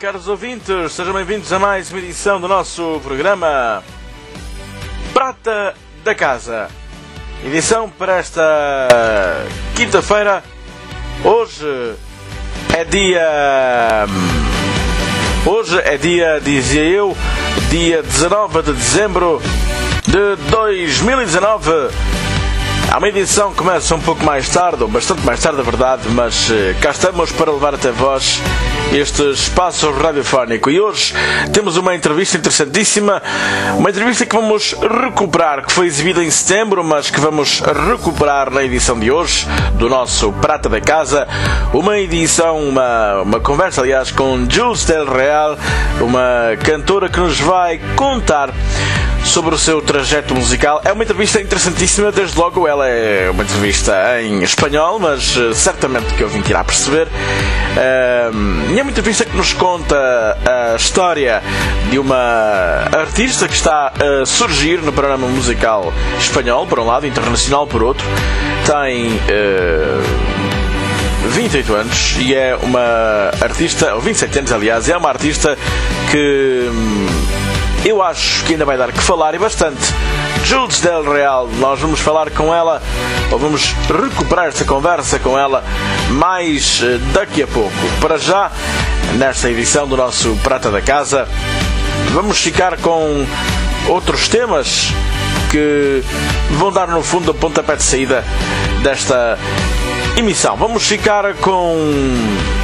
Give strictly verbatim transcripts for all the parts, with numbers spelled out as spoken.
caros ouvintes, sejam bem-vindos a mais uma edição do nosso programa Prata da Casa. Edição para esta quinta-feira. Hoje é dia... Hoje é dia, dizia eu, dia dezanove de dezembro de dois mil e dezanove. Há uma edição que começa um pouco mais tarde, ou bastante mais tarde, a verdade, mas eh, cá estamos para levar até vós este espaço radiofónico. E hoje temos uma entrevista interessantíssima, uma entrevista que vamos recuperar, que foi exibida em setembro, mas que vamos recuperar na edição de hoje, do nosso Prata da Casa. Uma edição, uma, uma conversa, aliás, com Jules Del Real, uma cantora que nos vai contar sobre o seu trajeto musical. É uma entrevista interessantíssima, desde logo ela é uma entrevista em espanhol, mas uh, certamente que eu vim tirar a perceber. Uh, e é uma entrevista que nos conta a história de uma artista que está a surgir no panorama musical espanhol, por um lado, internacional por outro. Tem uh, vinte e oito anos e é uma artista, ou vinte e sete anos aliás, é uma artista que... eu acho que ainda vai dar que falar e bastante. Jules Del Real, nós vamos falar com ela, ou vamos recuperar esta conversa com ela mais daqui a pouco. Para já, nesta edição do nosso Prata da Casa, vamos ficar com outros temas que vão dar no fundo o pontapé de saída desta emissão. Vamos ficar com...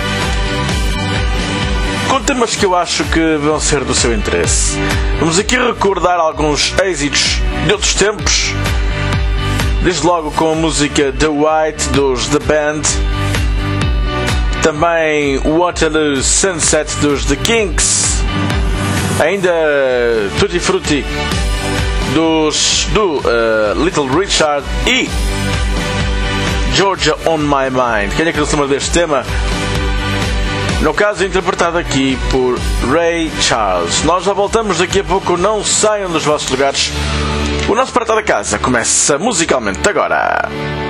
com temas que eu acho que vão ser do seu interesse. Vamos aqui recordar alguns êxitos de outros tempos, desde logo com a música The White dos The Band, também Waterloo Sunset dos The Kinks, ainda Tutti Frutti dos, do uh, Little Richard e Georgia on My Mind. Quem é que não se lembra deste tema? No caso, interpretado aqui por Ray Charles. Nós já voltamos daqui a pouco, não saiam dos vossos lugares. O nosso Prata da Casa começa musicalmente agora.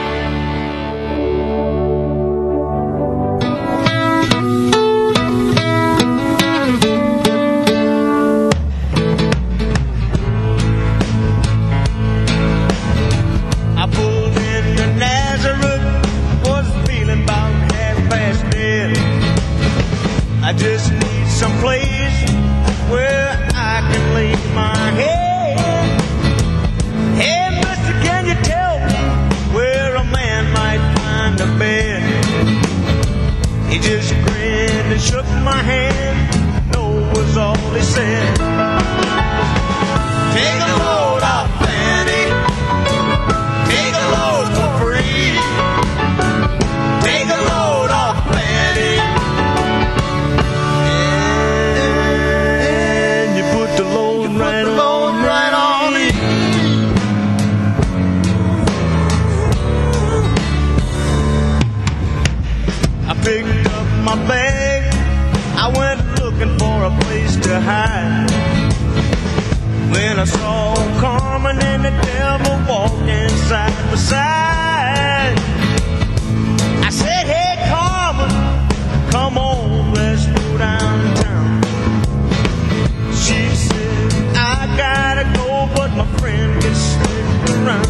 I just need some place where I can lay my head. Hey, mister, can you tell me where a man might find a bed? He just grinned and shook my hand. No was all he said. Take a load off, Fanny. Take a load for free. Take a load off, Fanny. Picked up my bag, I went looking for a place to hide. When I saw Carmen and the devil walking side by side, I said, hey Carmen, come on, let's go downtown. She said, I gotta go, but my friend can stick around.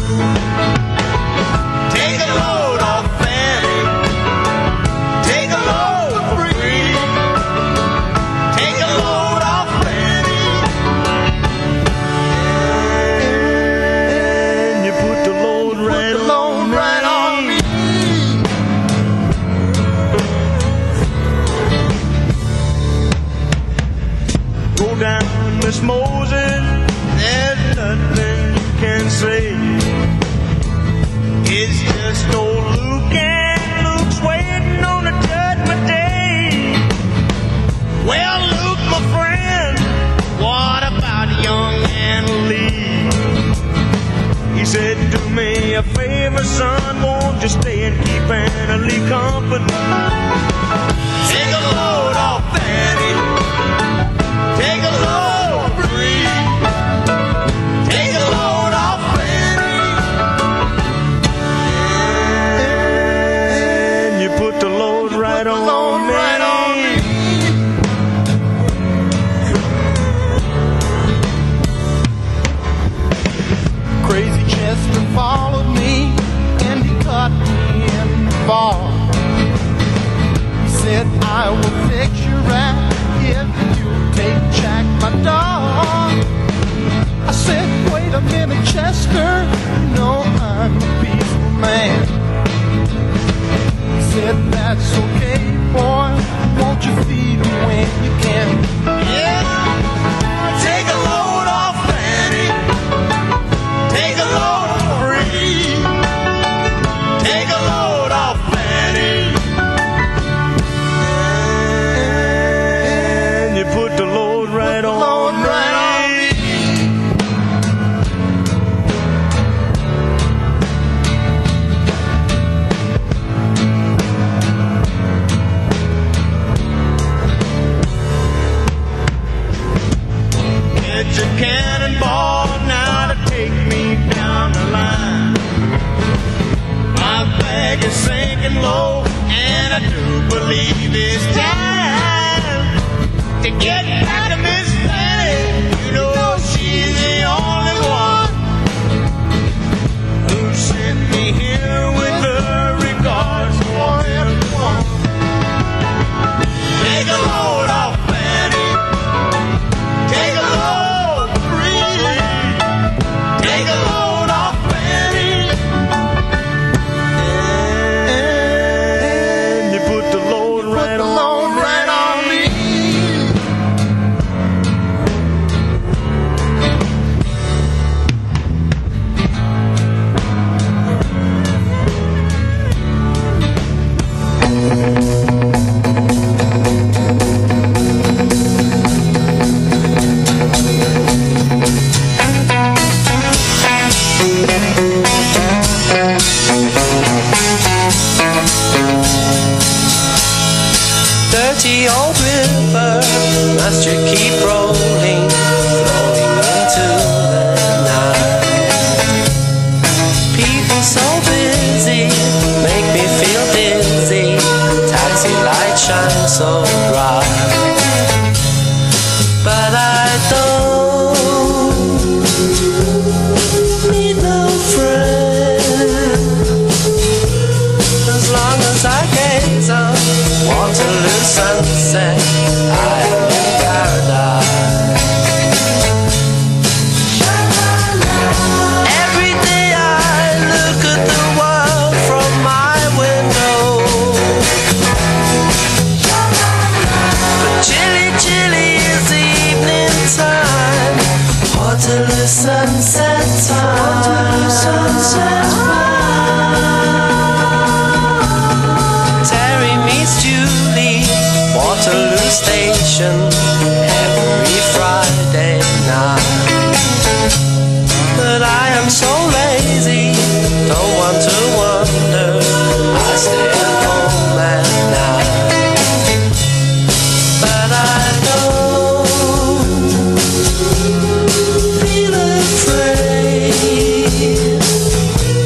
Take a load off, Fanny. Take a load for free. Take a load off, Fanny. And you put the load right, put the load on, right on me. Go down, Miss Moses. There's nothing you can say. It's just old Luke and Luke's waiting on a judgment day. Well, Luke, my friend, what about young Anna Lee? He said, do me a favor, son, won't you stay and keep Anna Lee company? Take a load off, Fanny. Take a load free. Take a load off, Fanny. And you put the load right on me. Right on me. mister, you know I'm a peaceful man. He said, that's okay, boy, won't you feed him when you can? Yeah, take a load off Fanny, take a load free, take a load off Fanny, and you put the load right on. It's a cannonball now to take me down the line. My bag is sinking low, and I do believe it's time to get back to Miss Fanny. You know she's the only one who sent me here with her regards for everyone. Take a load off Fanny, take a load free, take a load off Fanny, and you put the load right on, right on me. Dirty old river, must you keep rolling, flowing into the night? People so busy, make me feel dizzy, taxi lights shine so bright. But I don't need no friend, as long as I gaze on Waterloo sunset, I am in paradise. Every day I look at the world from my window, but chilly, chilly is the evening time. Waterloo sunset time. Waterloo sunset time. Terry meets Julie, Waterloo Station, every Friday night. But I am so lazy, don't want to wander, I stay at home at night. But I don't feel afraid,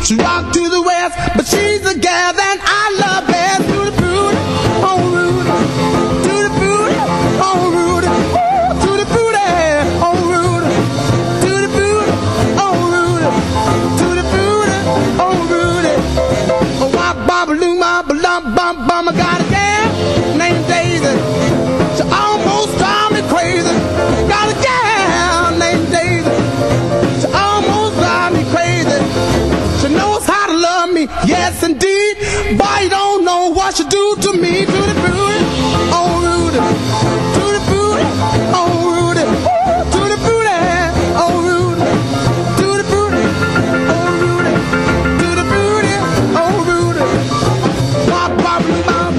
She rocked to the west, but she's the gal that I love best. To the booty, oh Rudy, to the booty, oh Rudy, ooh, to the booty, oh Rudy, to the booty, oh Rudy, to the booty, oh Rudy. Oh, wop, bop, loo, bop, lump, bump, bum. I got a gal named Daisy. She almost drive me crazy. Got a gal named Daisy. She almost drive me crazy. She knows how to love me, yes indeed. But you don't know what she do to me. To the booty, oh Rudy. To the booty, oh Rudy. Ooh, to the booty, oh Rudy. To the booty, oh Rudy. To the booty, oh Rudy. Wop, wop, bop.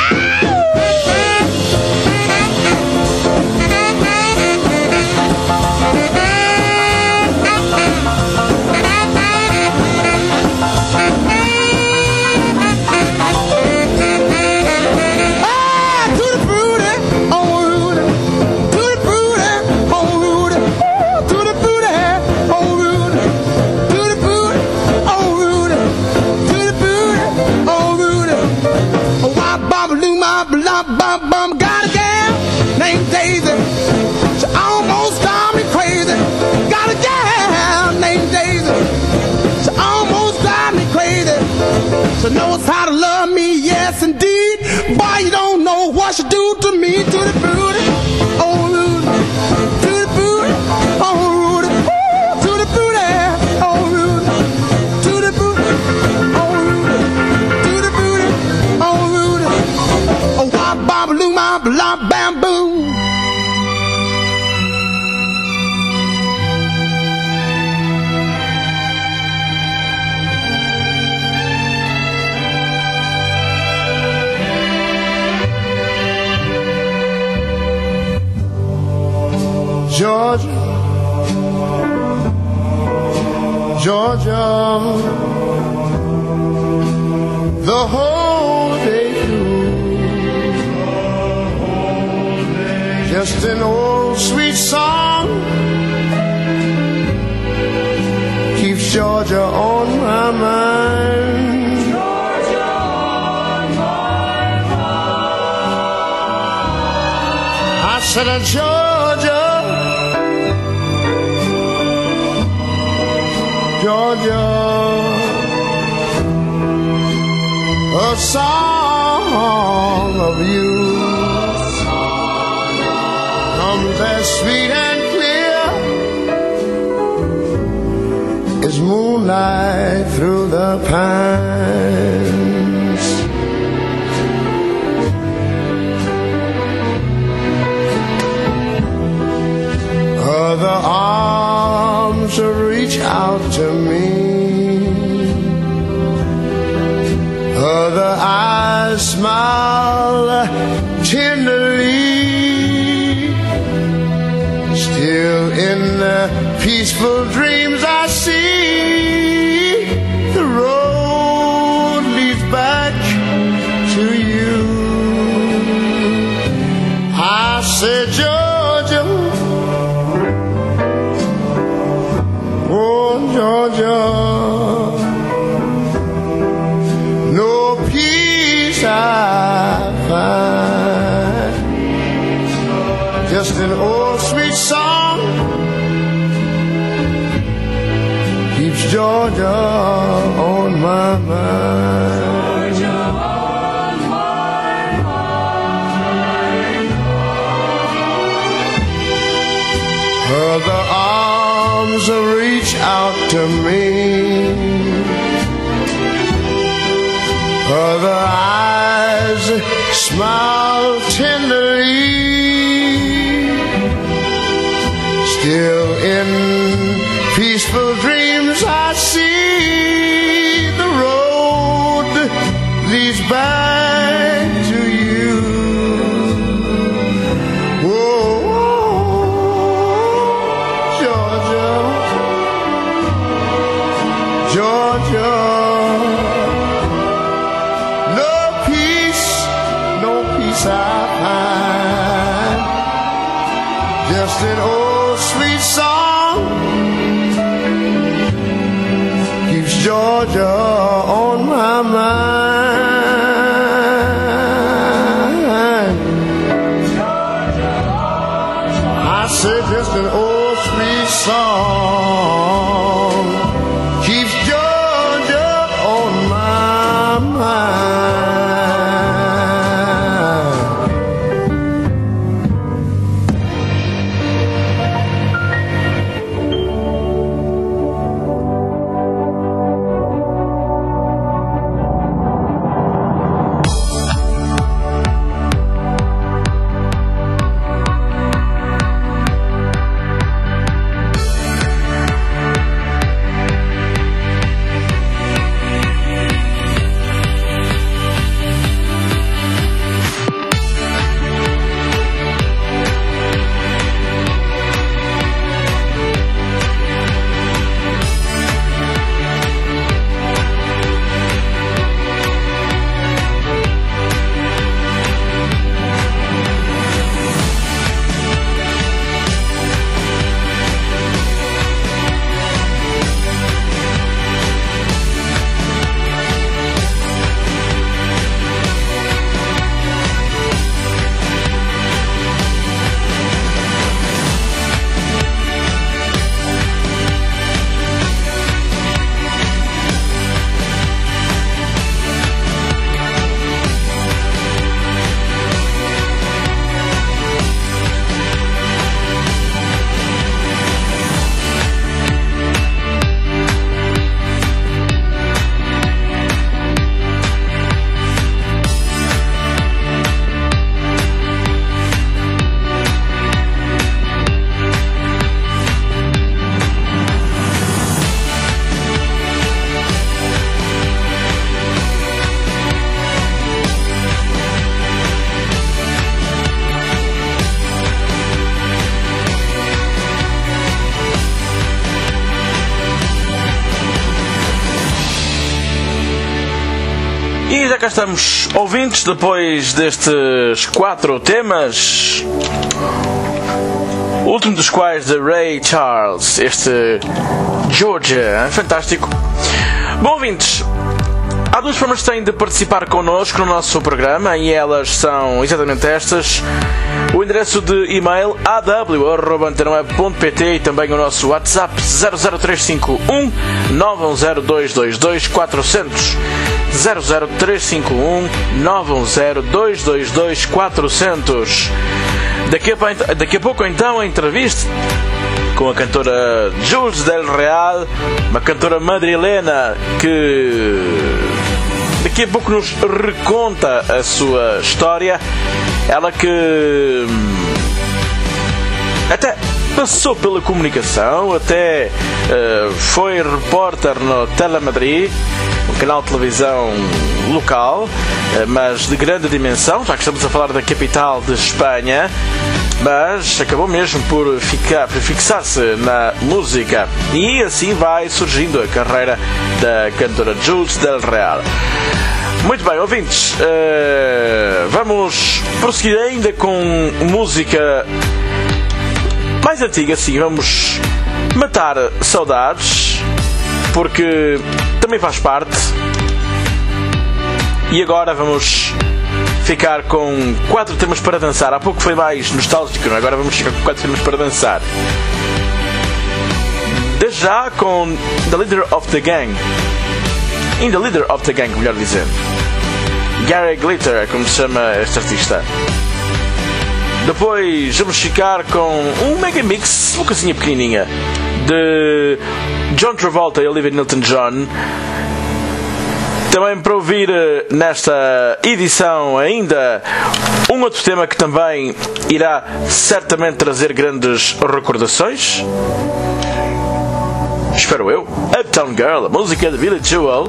Bum, bum, got a gal named Daisy. She almost drive me crazy. Got a gal named Daisy. She almost drive me crazy. She knows how to love me, yes indeed. But you don't know what she do to me. To the booty, oh Rudy. To the booty, oh Rudy. Ooh, to the booty, oh Rudy. To the booty, oh Rudy. To the booty, oh Rudy. Oh, wop, bop, loo, bop, lop, bamboo. Georgia, Georgia, the whole day through, just an old sweet song keeps Georgia on my mind. Georgia on my mind. I said, uh, Georgia, Georgia, a song of you comes as sweet and clear as moonlight through the pines. Other arms reach out to me, other eyes smile tenderly. Still in the peaceful dreams I see, the road leads back to you. I said, Georgia, oh Georgia, no peace I find, just an old sweet song keeps Georgia on my mind. Georgia on my mind. Other arms reach out to me, other eyes smile tenderly. Still in peaceful dreams I see, the road leads back to you. Whoa, Georgia, Georgia, no peace, no peace I find, just an old sweet song keeps Georgia Georgia on my mind. I said just an old sweet song keeps Georgia on my mind. E já cá estamos, ouvintes, depois destes quatro temas, o último dos quais de Ray Charles, este Georgia, fantástico. Bom, ouvintes, há duas formas que têm de participar connosco no nosso programa e elas são exatamente estas: o endereço de e-mail a w arroba antena web ponto p t e também o nosso WhatsApp zero zero três cinco um nove um zero dois dois dois quatro zero zero zero zero três cinco um nove um zero dois dois dois quatro zero zero. Daqui a, daqui a pouco então a entrevista com a cantora Jules Del Real, uma cantora madrilena que daqui a pouco nos reconta a sua história. Ela que até passou pela comunicação, até uh, foi repórter no Telemadrid, um canal de televisão local, uh, mas de grande dimensão, já que estamos a falar da capital de Espanha, mas acabou mesmo por, ficar, por fixar-se na música e assim vai surgindo a carreira da cantora Jules Del Real. Muito bem, ouvintes, uh, vamos prosseguir ainda com música mais antiga, sim, vamos matar saudades, porque também faz parte. E agora vamos ficar com quatro temas para dançar. Há pouco foi mais nostálgico, não é? Agora vamos ficar com quatro temas para dançar. Desde já com The Leader of the Gang. In The Leader of the Gang, melhor dizer. Gary Glitter é como se chama este artista. Depois vamos ficar com um mega mix, uma coisinha pequenininha, de John Travolta e Olivia Newton-John. Também para ouvir nesta edição ainda um outro tema que também irá certamente trazer grandes recordações. Espero eu. Uptown Girl, a música de Billy Joel.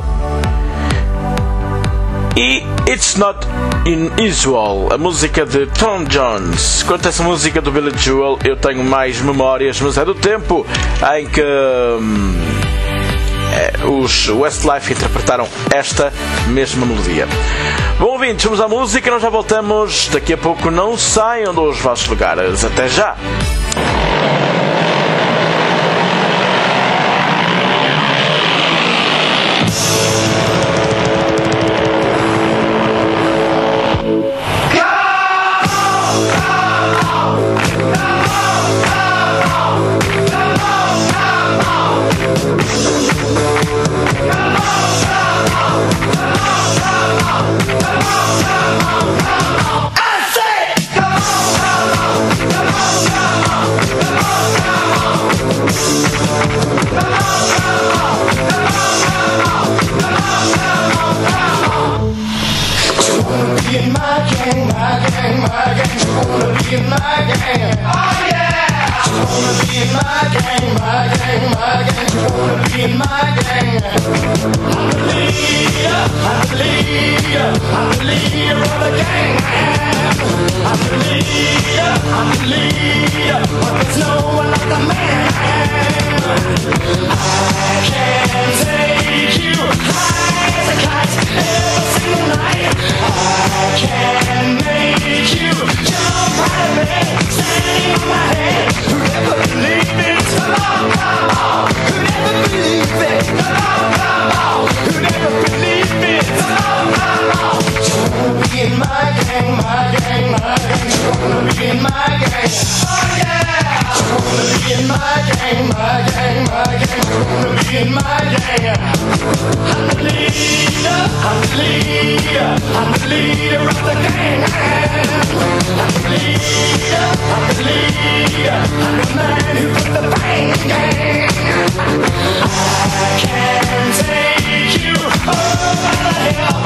E It's Not Unusual, a música de Tom Jones. Quanto a essa música do Billy Joel, eu tenho mais memórias, mas é do tempo em que hum, é, os Westlife interpretaram esta mesma melodia. Bom, ouvintes, vamos à música, nós já voltamos daqui a pouco. Não saiam dos vossos lugares. Até já! gang, my gang. You wanna be in my gang? I'm the leader, I'm the leader, I'm the leader of the gang. I'm the leader, I'm the leader, but there's no one like the man. I can take you high as a kite every single night. I can make you jump out of bed, standing on my head. Who'd ever believe it? Come on, come on. Who'd ever believe it? Come on, come on. Who'd ever believe it? Come on, come on. You wanna be in my gang, my gang, my gang. You wanna be in my gang? Oh yeah. You wanna be in my gang, my gang, my gang. You wanna be in my gang? I'm the leader, I'm the leader, I'm the leader of the gang. I'm the leader, I'm the leader, I'm the man who put the bang gang. I can take you over the hill,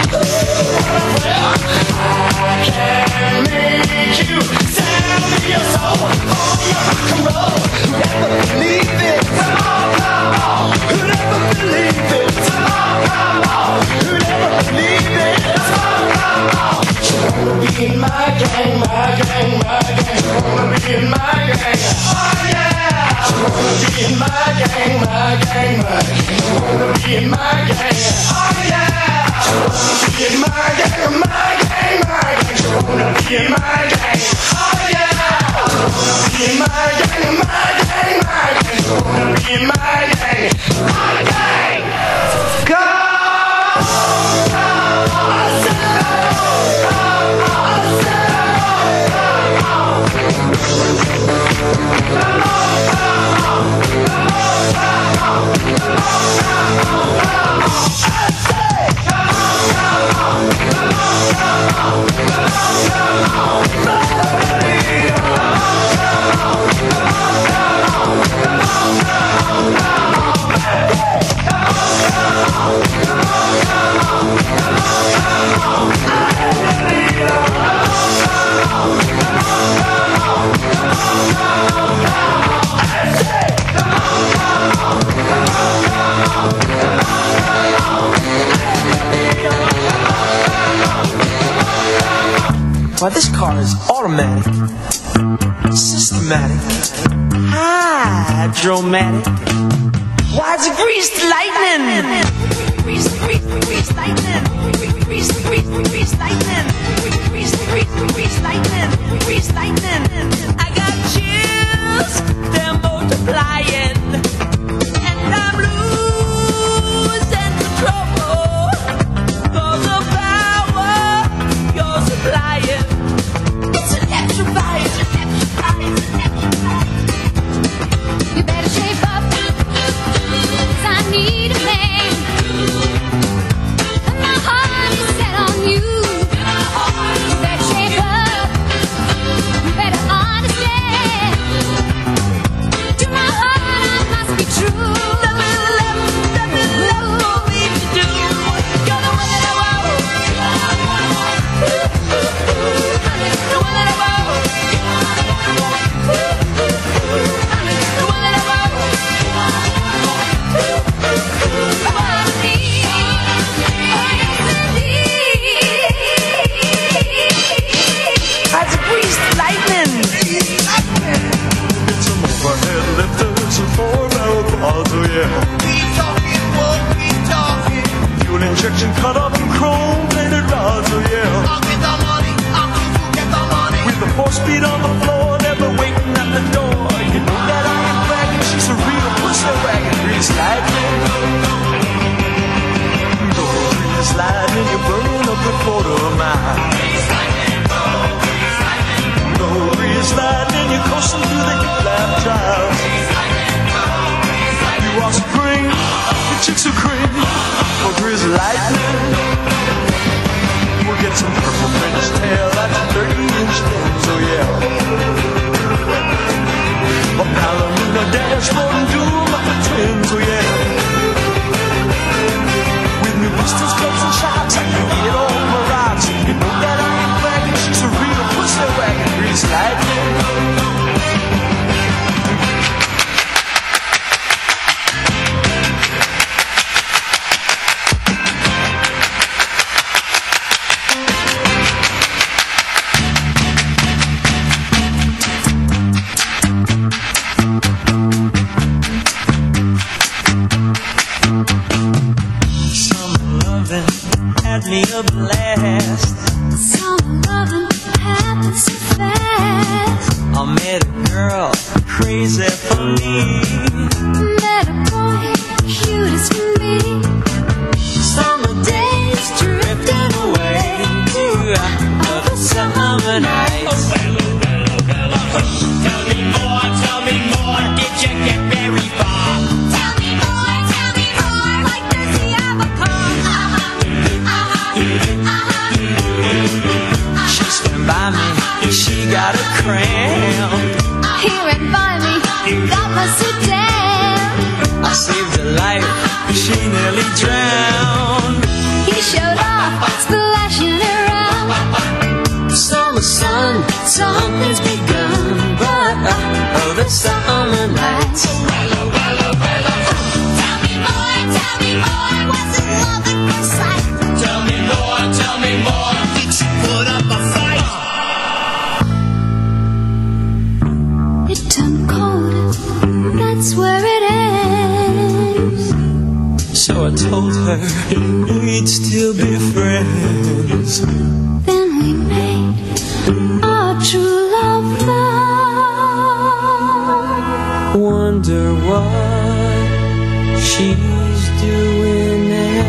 I can make you sell me your soul for your rock and roll. Who'd ever believe it? Come on, come on. Who'd ever believe it? Come on, come on. Who'd ever believe it? Come on, come on. You wanna be in my gang, my gang, my gang. You wanna be in my gang? Oh yeah. You wanna be in my gang, my gang, my gang. You wanna be in my gang? Oh yeah. You wanna be in my gang, my gang, my gang. You wanna be in my gang? Oh yeah. You wanna be in my gang, my gang, my gang. You wanna be in my gang? My gang. Come Well, this car is automatic, systematic, hydromatic. Why, it's a greased lightning. Grease, grease, grease lightning. Grease, grease, grease lightning. Grease, grease, grease lightning. Grease lightning. I got chills, they're multiplying, and I'm losing control for the power you're supplying. It's electrifying, electrifying, electrifying. You better shape up, 'cause I need a man. And my heart is set on you. You better shape up, you better understand. To my heart I must be true. Nothing left, nothing left for me to do. You're the one that I want. You're the one that I want. The one that I want. I wanna be, oh yes indeed. That's a greased lightning. It's some overhead lifters and four-barrel quads, oh yeah. Keep talking, won't keep talking. Fuel injection cut up in chrome-plated rods, oh yeah. I'll get the money, I'll keep you get the money. With the four-speed on the floor, never waiting at the door. You know that I ain't bragging, she's a real pussy wagon. Grease lightning. Go grease lightning, you're burning up the quarter mile. Go grease lightning, you're coursing through the heat-lap trials. You are supreme, the chicks are cream. For grease lightning, we'll get some purple French tail at the thirty-inch things, oh yeah. A ballerina dashboard and doom up the twins, oh yeah. With new pistols, clubs, and shots, I can get on my rocks. You know that I ain't bragging, she's a real pussy wagon. Grease lightning. me a blast. Summer loving happens so fast. I met a girl crazy for me. Met a boy cute as can be. Summer days drifting away to other summer nights. Tell me more, tell me more, did you get very far? Tell me more, tell me more, like does he have a car? Uh-huh, uh-huh, uh-huh. She swam by me, she got a cramp. He ran by me, got my so damn. I saved her life, she nearly drowned. He showed off, splashing around. Summer sun, something's begun, but uh, oh, the summer nights. Tell me more, tell me more, was it love at first sight? Tell me more, tell me more, did you put up a fight? It turned cold, that's where it ends. So I told her we'd still be friends. Then we made our true love vow. Wonder what she's doing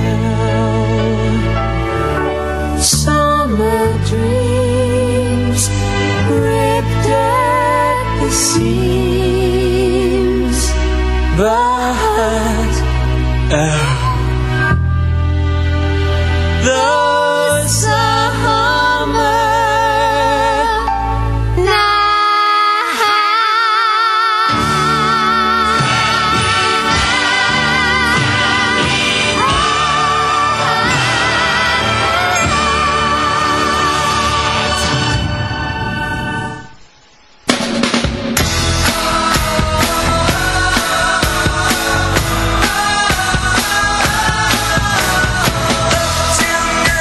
now. Summer dreams ripped at the seams, but oh, the summer Tonight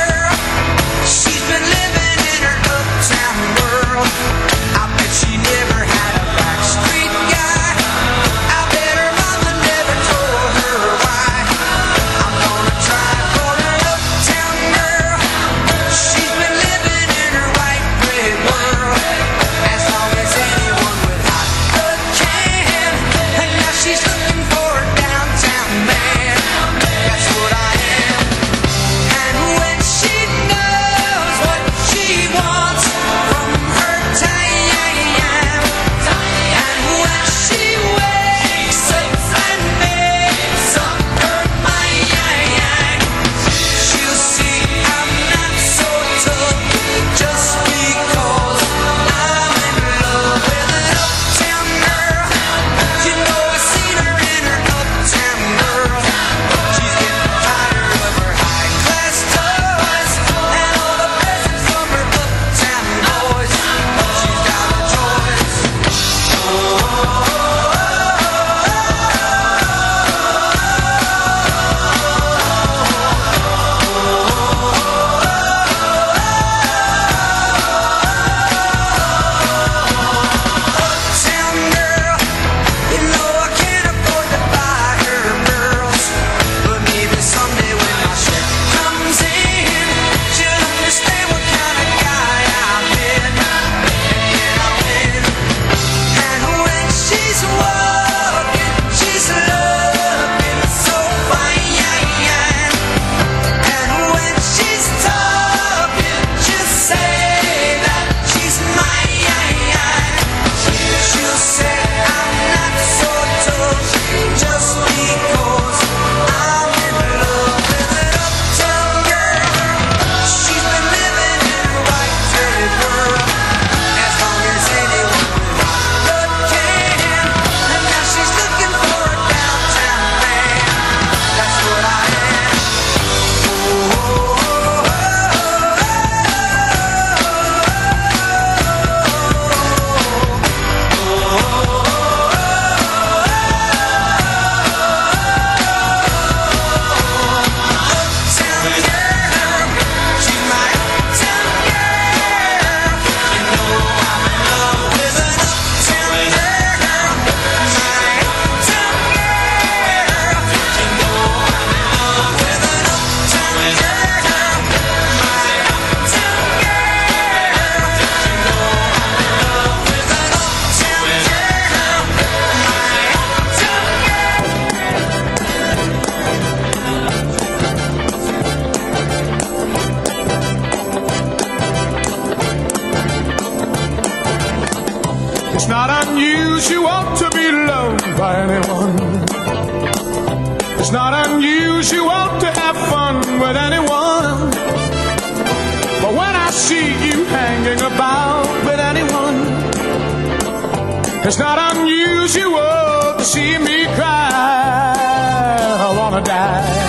unusual to be loved by anyone. It's not unusual to have fun with anyone. But when I see you hanging about with anyone, it's not unusual to see me cry. I wanna die.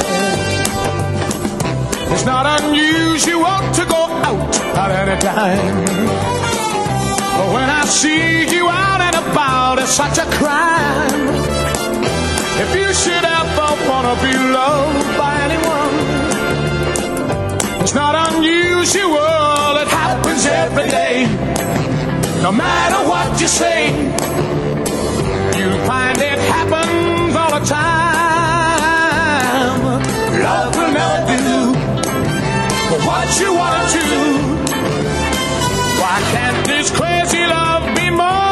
It's not unusual to go out at any time. But when I see you out and about, it's such a crime. If you should ever wanna be loved by anyone, it's not unusual, it happens every day. No matter what you say, you find it happens all the time. Love will never do what you wanna do. Why can't this crazy love be more?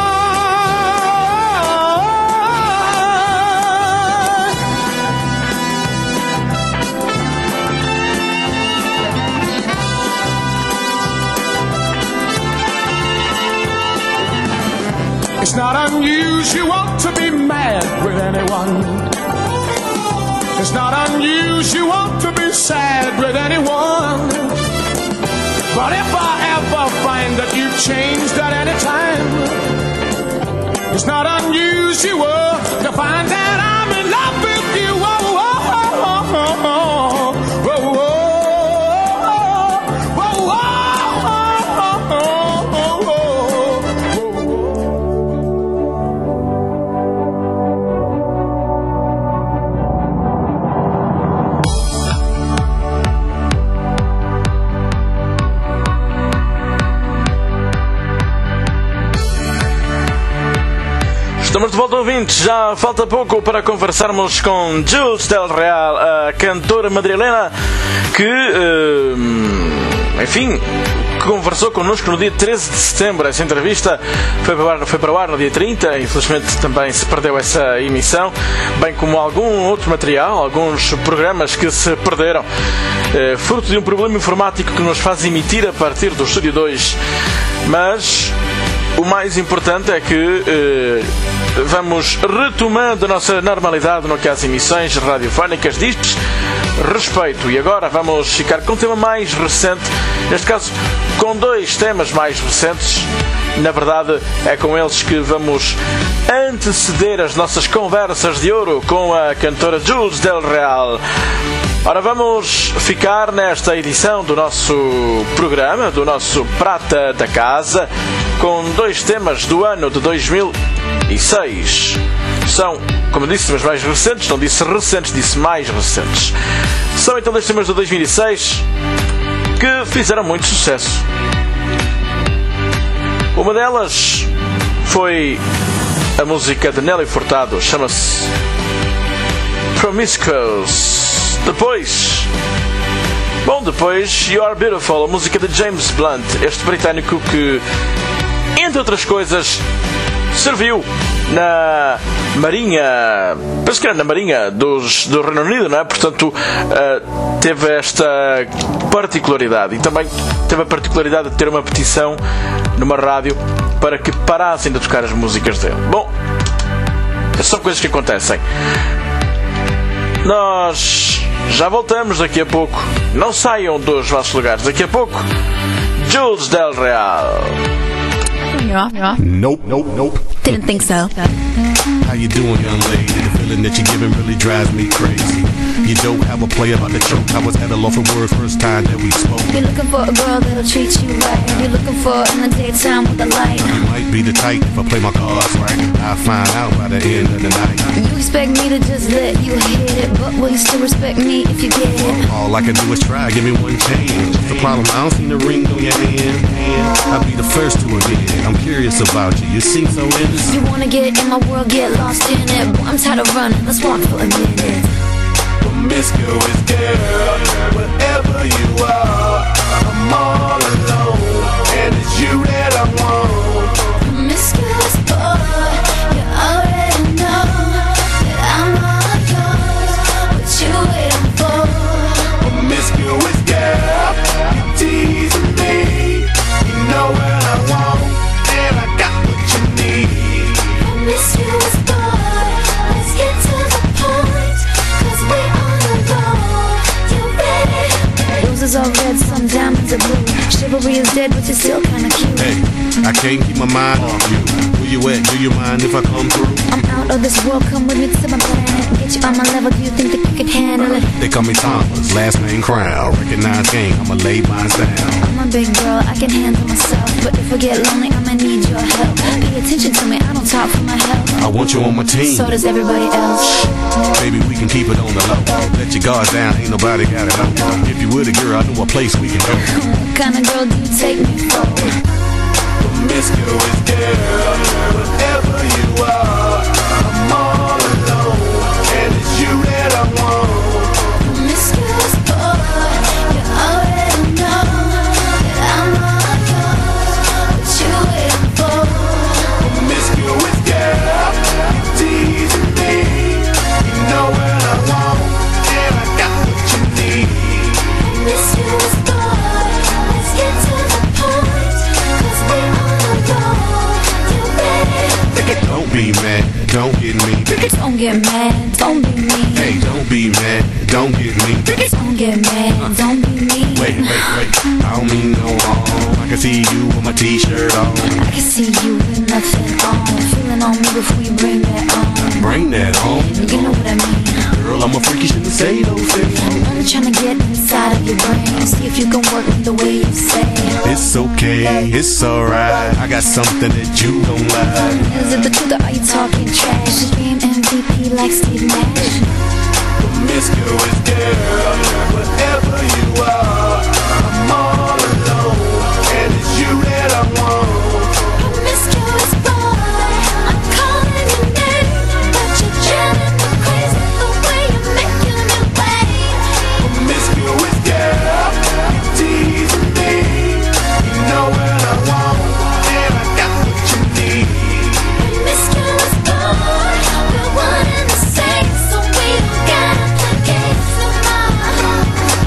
It's not unusual to be mad with anyone. It's not unusual to be sad with anyone. But if I ever find that you've changed at any time, it's not unusual to find that I'm in love with you. Oh, oh, oh, oh, oh, oh, oh, oh. Estamos de volta, ouvintes. Já falta pouco para conversarmos com Jules Del Real, a cantora madrilena que, uh, enfim, conversou connosco no dia treze de setembro. Essa entrevista foi para, o ar, foi para o ar no dia trinta. Infelizmente também se perdeu essa emissão, bem como algum outro material, alguns programas que se perderam, uh, fruto de um problema informático que nos faz emitir a partir do Estúdio dois. Mas o mais importante é que eh, vamos retomando a nossa normalidade no que às emissões radiofónicas diz respeito. E agora vamos ficar com um tema mais recente, neste caso com dois temas mais recentes. Na verdade é com eles que vamos anteceder as nossas conversas de ouro com a cantora Jules Del Real. Ora, vamos ficar nesta edição do nosso programa, do nosso Prata da Casa, com dois temas do ano de dois mil e seis. São, como disse, temas mais recentes, não disse recentes, disse mais recentes. São então dois temas de dois mil e seis que fizeram muito sucesso. Uma delas foi a música de Nelly Furtado, chama-se Promiscuous. Depois, bom, depois You're Beautiful, a música de James Blunt, este britânico que, entre outras coisas, serviu na Marinha, penso que era na Marinha dos, do Reino Unido, não é? Portanto, uh, teve esta particularidade e também teve a particularidade de ter uma petição numa rádio para que parassem de tocar as músicas dele. Bom, são coisas que acontecem. Nós já voltamos daqui a pouco. Não saiam dos vossos lugares. Daqui a pouco, Jules Del Real. You're off, you're off. Nope, nope, nope. Didn't think so. How you doing, young lady? The feeling that you're giving really drives me crazy. You don't have a play about the choke. I was at a loss for words first time that we spoke. You're looking for a girl that'll treat you right. You're looking for in the daytime with the light. You might be the type if I play my cards right. I'll find out by the end of the night. You expect me to just let you hit it, but will you still respect me if you get it? All I can do is try, give me one chance. The problem, I don't see the ring on your hand. I'll be the first to admit it. I'm curious about you, you seem so innocent. You wanna get in my world, get lost in it. Boy, I'm tired of running, let's walk for a minute. Promiscuous girl, wherever you are, I'm all alone, and it's you that I want. Promiscuous boy, you already know that I'm all yours. What you waiting for? Promiscuous girl, you're teasing me. You know what I want, and I got what you need. are red, some diamonds are blue. Chivalry is dead, but you're still kinda cute. Hey, I can't keep my mind off you. Where you at? Do you mind if I come through? I'm out of this world, come with me to my planet. Get you on my level, do you think that you can handle it? They call me Thomas, last name Crown. Recognize game, I'ma lay mine down. I'm a big girl, I can handle myself. But if I get lonely, I'ma need your help. Pay attention to me, I don't talk for my health. I want you on my team. So does everybody else. Baby, we can keep it on the low. Let your guards down, ain't nobody got it on. If you were the girl, I know a place we can go. What kind of girl do you take me for? Promiscuous girl, whatever you are, I'm all alone, and it's you that I want. Promiscuous boy, you already know that I'm all yours. What you waiting for? Promiscuous girl, you teasing me. You know what I want, and I got what you need. Promiscuous boy, let's get to the point, 'cause we all know you're ready. Don't be mad, don't get me. Don't get mad, don't be mean. Hey, don't be mad, don't get me. Don't get mad, don't be mean. Wait, wait, wait, I don't mean no harm. I can see you with my t-shirt on. I can see you with nothing on. Feeling on me before you bring that on. Bring that on. You know what I mean. Girl, I'm a freak, you shouldn't say those things. I'm trying to get inside of your brain. See if you can work me the way you say. It's okay, it's alright. I got something that you don't like. Is it the truth or are you talking trash? Game M V P like Steve Nash. Promiscuous girl, whatever you are, I'm all alone, and it's you that I want. Promiscuous boy, I'm calling your name, but you're driving me crazy the way you're making me wait. Promiscuous girl, you teasing me. You know what I want, and I got what you need. Promiscuous boy, we're one and the same, so we don't gotta play games no more.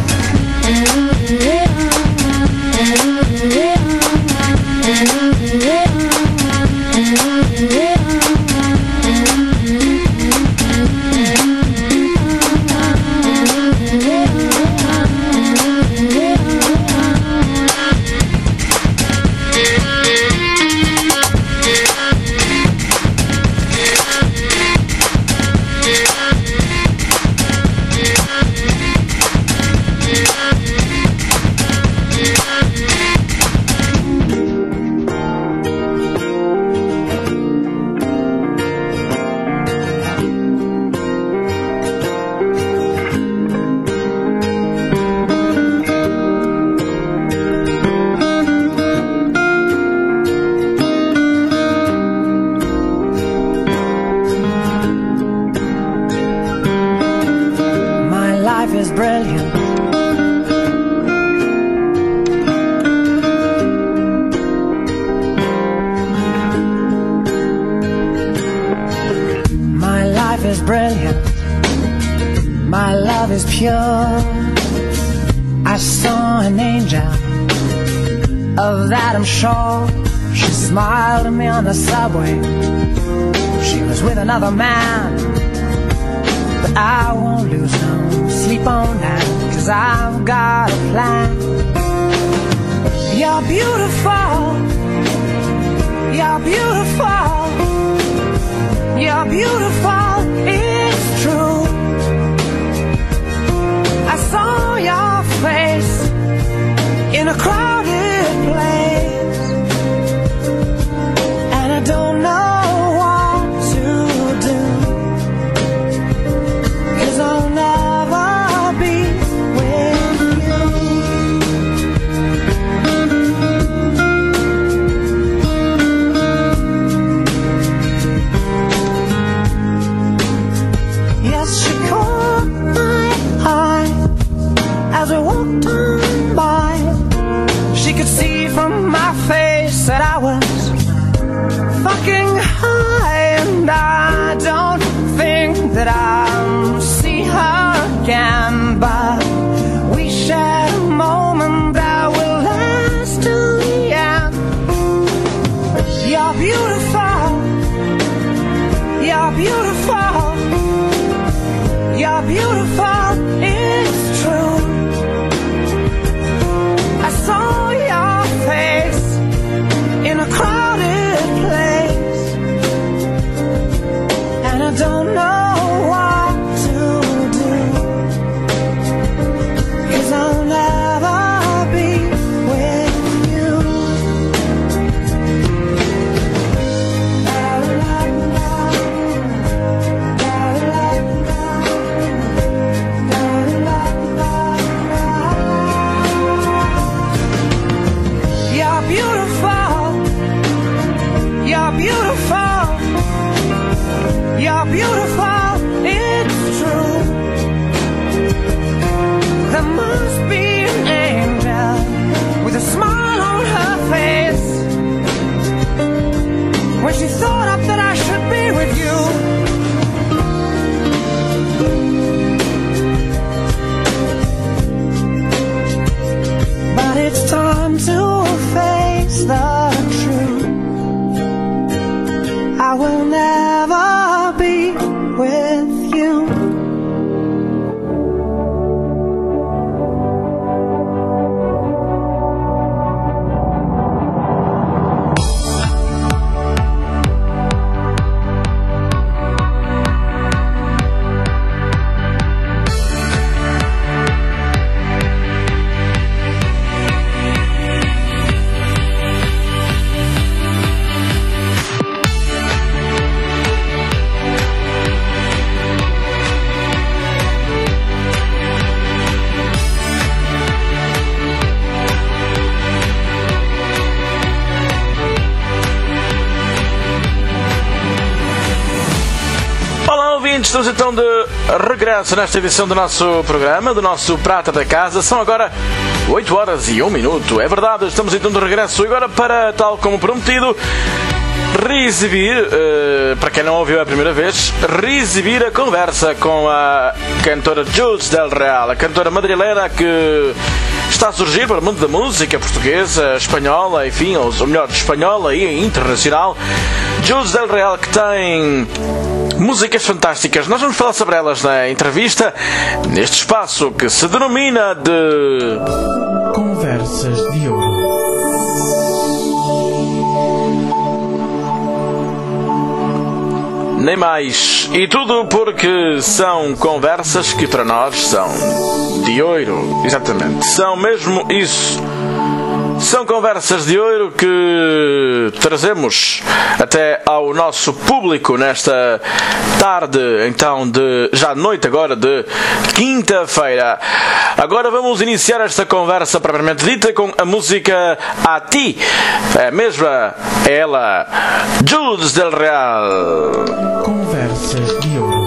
My life is brilliant. My life is brilliant. My love is pure. I saw an angel, of that I'm sure. She smiled at me on the subway. She was with another man, but I won't lose no sleep on that, 'cause I've got a plan. You're beautiful. You're beautiful. You're beautiful. It's true. I saw your face in a crowded place, and I don't know what to do. então de regresso nesta edição do nosso programa, do nosso Prata da Casa. São agora oito horas e um minuto. É verdade, estamos então de regresso agora para, tal como prometido, reexibir, uh, para quem não ouviu a primeira vez, reexibir a conversa com a cantora Jules Del Real, a cantora madrilena que está a surgir para o mundo da música portuguesa, espanhola, enfim, ou melhor, espanhola e internacional. Jules Del Real, que tem músicas fantásticas. Nós vamos falar sobre elas na entrevista, neste espaço que se denomina de Conversas de Ouro. Nem mais. E tudo porque são conversas que para nós são de ouro. Exatamente. São mesmo isso. São conversas de ouro que trazemos até ao nosso público nesta tarde, então, de já noite agora de quinta-feira. Agora vamos iniciar esta conversa propriamente dita com a música A Ti. É a mesma, é ela, Jules Del Real. Conversas de Ouro.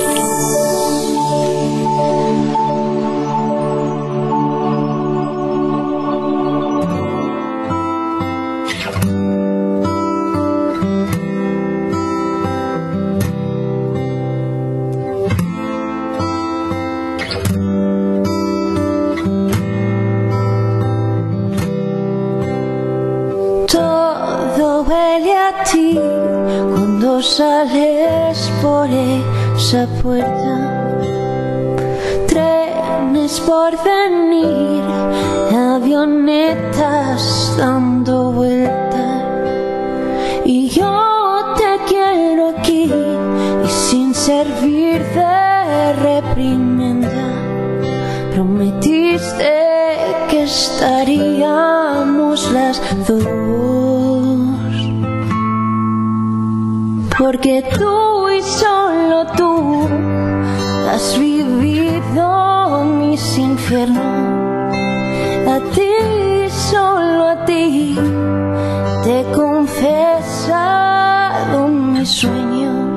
Huele a ti cuando sales por esa puerta. Trenes por venir, avionetas dando vueltas. Y yo te quiero aquí y sin servir de reprimenda. Prometiste que estaríamos las dos. Porque tú y solo tú has vivido mis infiernos. A ti, solo a ti, te he confesado mis sueños.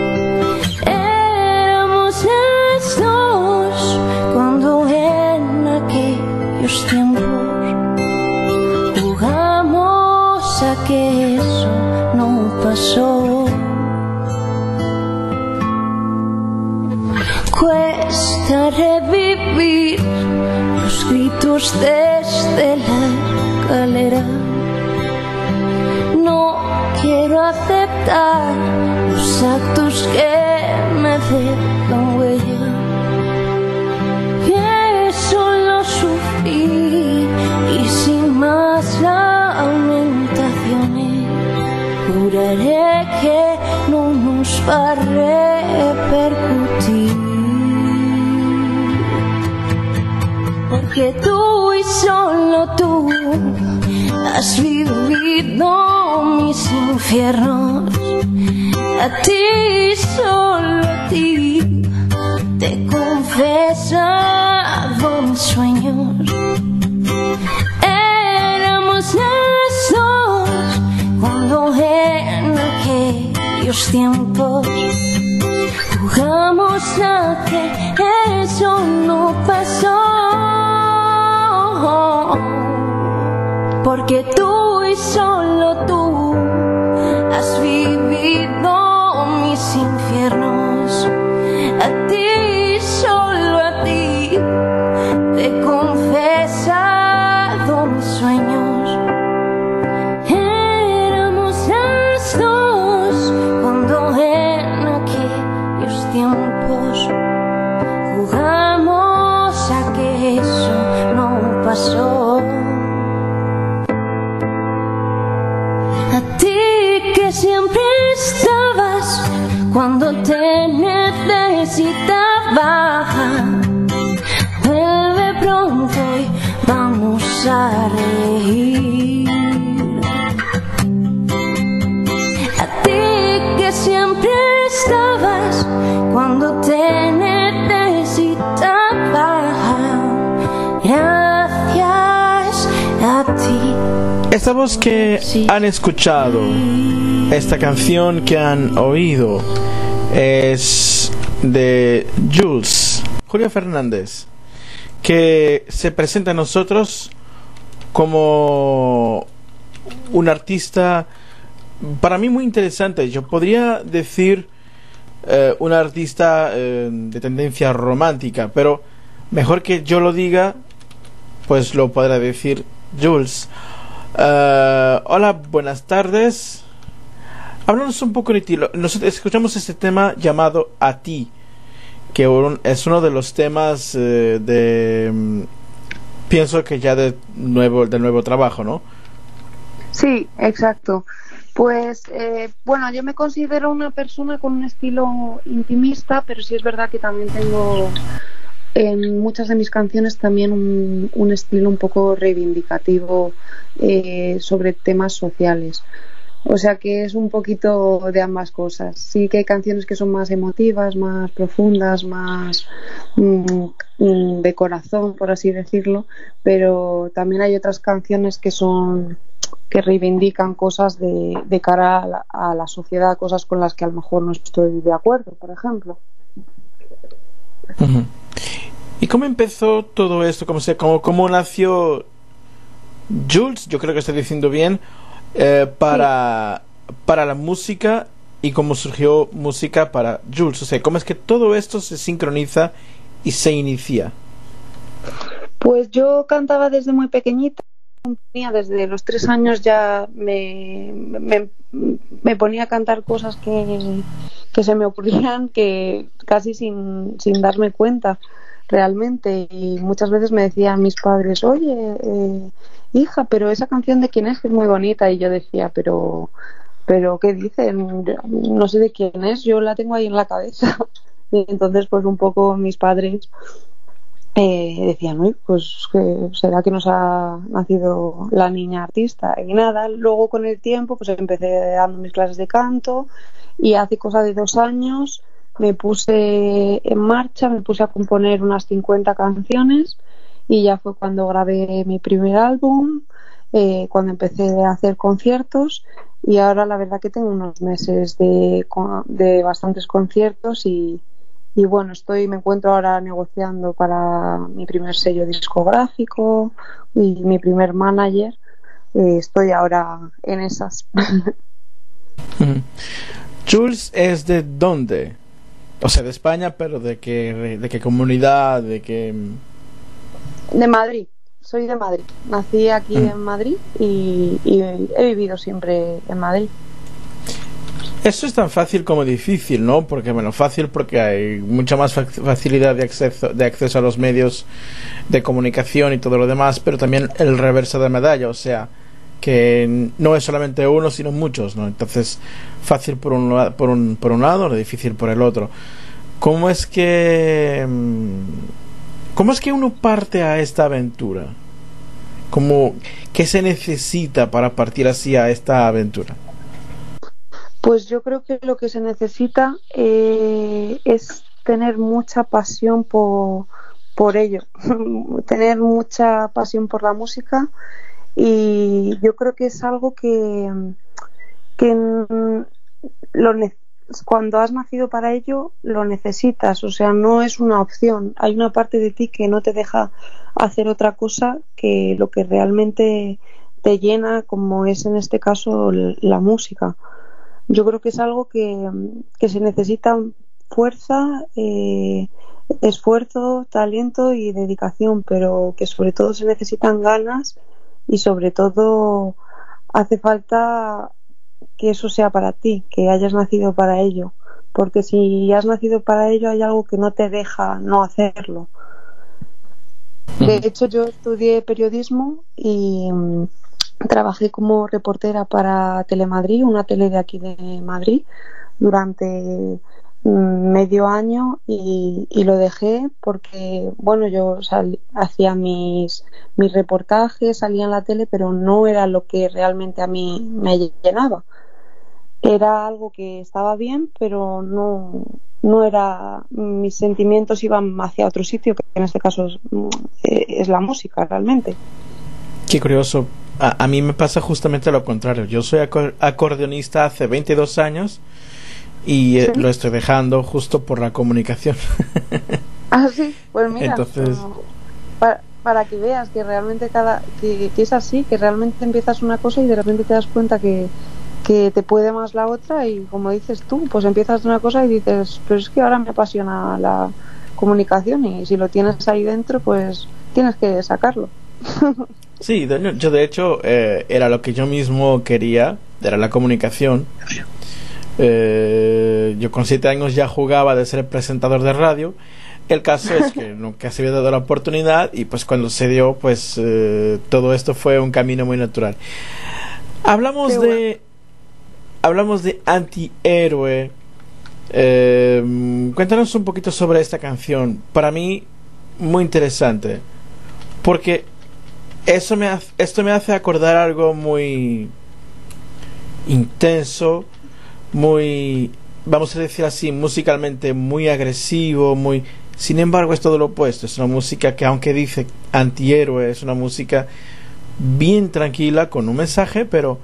Éramos las dos cuando en aquellos tiempos jugamos a que eso no pasó. Cuesta revivir los gritos desde la escalera. No quiero aceptar los actos que me dejan huella. Que solo sufrí y sin más lamentaciones. Juraré que no nos va a repercutir. Porque tú y solo tú has vivido mis infiernos. A ti, solo a ti, te he confesado mis sueños. Éramos las dos cuando en aquellos tiempos jugamos a que eso no pasó. Porque tú y solo tú has vivido mis infiernos. A ti, solo a ti, te he confesado mis sueños. Éramos las dos cuando en aquellos tiempos jugamos a que eso no pasó. A ti que siempre estabas cuando te necesitaba. Vuelve pronto y vamos a reír. A ti que siempre estabas cuando te necesitaba. Gracias a ti. Esta voz que han escuchado, esta canción que han oído, es de Jules, Julio Fernández, que se presenta a nosotros como un artista para mí muy interesante. Yo podría decir eh, un artista eh, de tendencia romántica, pero mejor que yo lo diga, pues lo podrá decir Jules. Uh, hola, buenas tardes. Háblanos un poco de ti. Nosotros escuchamos este tema llamado A Ti, que un, es uno de los temas eh, de um, pienso que ya de nuevo del nuevo trabajo, ¿no? Sí, exacto. Pues eh, bueno, yo me considero una persona con un estilo intimista, pero sí es verdad que también tengo en muchas de mis canciones también un, un estilo un poco reivindicativo eh, sobre temas sociales. O sea que es un poquito de ambas cosas. Sí que hay canciones que son más emotivas, más profundas, más mm, de corazón, por así decirlo, pero también hay otras canciones que son que reivindican cosas de, de cara a la, a la sociedad, cosas con las que a lo mejor no estoy de acuerdo, por ejemplo. Uh-huh. ¿Y cómo empezó todo esto? ¿Cómo, se, cómo, cómo nació Jules? Yo creo que estoy diciendo bien. Eh, para, sí. para la música, y cómo surgió música para Jules. O sea, ¿cómo es que todo esto se sincroniza y se inicia? Pues yo cantaba desde muy pequeñita. Desde los tres años ya me, me, me ponía a cantar cosas que, que se me ocurrían, que casi sin, sin darme cuenta realmente, y muchas veces me decían mis padres, oye, eh, hija, pero esa canción de quién es, que es muy bonita, y yo decía, pero pero ¿qué dicen? No sé de quién es, yo la tengo ahí en la cabeza. Y entonces pues un poco mis padres eh, decían, uy, pues que será que nos ha nacido la niña artista, y nada. Luego con el tiempo pues empecé dando mis clases de canto, y hace cosa de dos años me puse en marcha, me puse a componer unas cincuenta canciones, y ya fue cuando grabé mi primer álbum, eh, cuando empecé a hacer conciertos, y ahora la verdad que tengo unos meses de, de bastantes conciertos, y, y bueno, estoy me encuentro ahora negociando para mi primer sello discográfico y mi primer manager. Eh, estoy ahora en esas. Jules es de dónde? O sea, de España, pero de qué, de qué comunidad, de qué... De Madrid, soy de Madrid. Nací aquí mm. en Madrid y, y he vivido siempre en Madrid. Eso es tan fácil como difícil, ¿no? Porque, bueno, fácil porque hay mucha más facilidad de acceso, de acceso a los medios de comunicación y todo lo demás, pero también el reverso de la medalla, o sea, que no es solamente uno, sino muchos, ¿no? Entonces, fácil por un, por un, por un lado, difícil por el otro. ¿Cómo es que... ¿Cómo es que uno parte a esta aventura? ¿Cómo, ¿Qué se necesita para partir así a esta aventura? Pues yo creo que lo que se necesita eh, es tener mucha pasión por, por ello, tener mucha pasión por la música, y yo creo que es algo que, que lo necesitas. Cuando has nacido para ello lo necesitas, o sea, no es una opción. Hay una parte de ti que no te deja hacer otra cosa que lo que realmente te llena, como es en este caso la música. Yo creo que es algo que, que se necesita fuerza, eh, esfuerzo, talento y dedicación, pero que sobre todo se necesitan ganas, y sobre todo hace falta que eso sea para ti, que hayas nacido para ello, porque si has nacido para ello hay algo que no te deja no hacerlo. De hecho, yo estudié periodismo y um, trabajé como reportera para Telemadrid, una tele de aquí de Madrid, durante um, medio año, y, y lo dejé porque, bueno, yo sal, hacía mis, mis reportajes, salía en la tele, pero no era lo que realmente a mí me llenaba. Era algo que estaba bien, pero no, no era, mis sentimientos iban hacia otro sitio, que en este caso es, es la música realmente. Qué curioso. A, a mí me pasa justamente lo contrario. Yo soy acor- acordeonista hace veintidós años, y eh, ¿Sí? lo estoy dejando justo por la comunicación. Ah, sí, pues mira, Entonces, no, para, para que veas que realmente cada que, que es así, que realmente empiezas una cosa y de repente te das cuenta que, que te puede más la otra, y como dices tú, pues empiezas de una cosa y dices, pero es que ahora me apasiona la comunicación, y si lo tienes ahí dentro, pues tienes que sacarlo. sí, de- yo de hecho eh, era lo que yo mismo quería, era la comunicación. Eh, yo con siete años ya jugaba de ser presentador de radio. El caso es que nunca se había dado la oportunidad, y pues cuando se dio, pues eh, todo esto fue un camino muy natural. Hablamos Qué de bueno. hablamos de antihéroe. Eh, cuéntanos un poquito sobre esta canción. Para mí muy interesante, porque eso me hace, esto me hace acordar algo muy intenso, muy, vamos a decir así, musicalmente muy agresivo, muy, sin embargo es todo lo opuesto. Es una música que, aunque dice antihéroe, es una música bien tranquila, con un mensaje, pero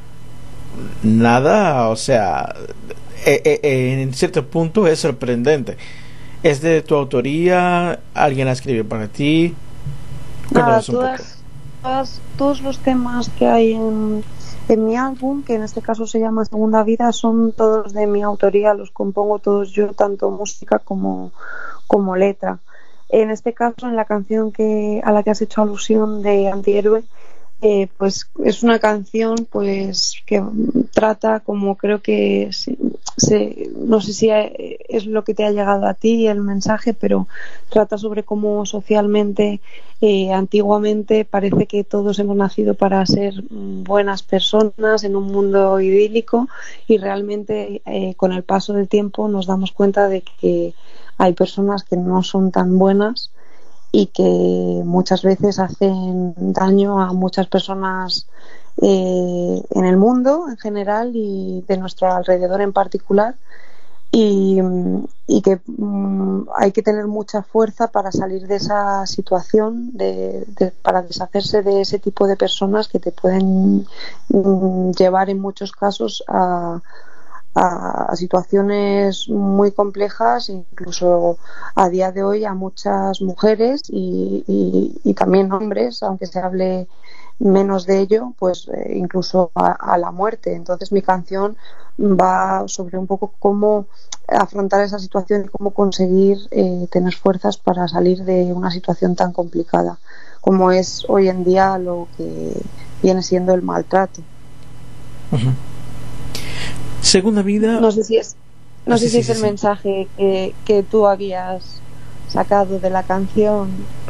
nada, o sea, eh, eh, eh, en cierto punto es sorprendente. ¿Es de tu autoría? ¿Alguien la escribió para ti? Nada, Cuéntanos un poco. todas, todas, todos los temas que hay en, en mi álbum, que en este caso se llama Segunda Vida, son todos de mi autoría, los compongo todos yo, tanto música como, como letra. En este caso, en la canción que a la que has hecho alusión de Antihéroe, eh, pues es una canción pues que trata, como creo que se, se, no sé si es lo que te ha llegado a ti el mensaje, pero trata sobre cómo socialmente eh, antiguamente parece que todos hemos nacido para ser buenas personas en un mundo idílico, y realmente eh, con el paso del tiempo nos damos cuenta de que hay personas que no son tan buenas y que muchas veces hacen daño a muchas personas eh, en el mundo en general y de nuestro alrededor en particular, y, y que um, hay que tener mucha fuerza para salir de esa situación, de, de, para deshacerse de ese tipo de personas que te pueden um, llevar en muchos casos a A, a situaciones muy complejas, incluso a día de hoy a muchas mujeres y, y, y también hombres, aunque se hable menos de ello, pues eh, incluso a, a la muerte. Entonces mi canción va sobre un poco cómo afrontar esa situación y cómo conseguir eh, tener fuerzas para salir de una situación tan complicada como es hoy en día lo que viene siendo el maltrato. Uh-huh. Segunda Vida. No sé si es, no sí, sé si sí, es sí, el sí. mensaje que, que tú habías sacado de la canción.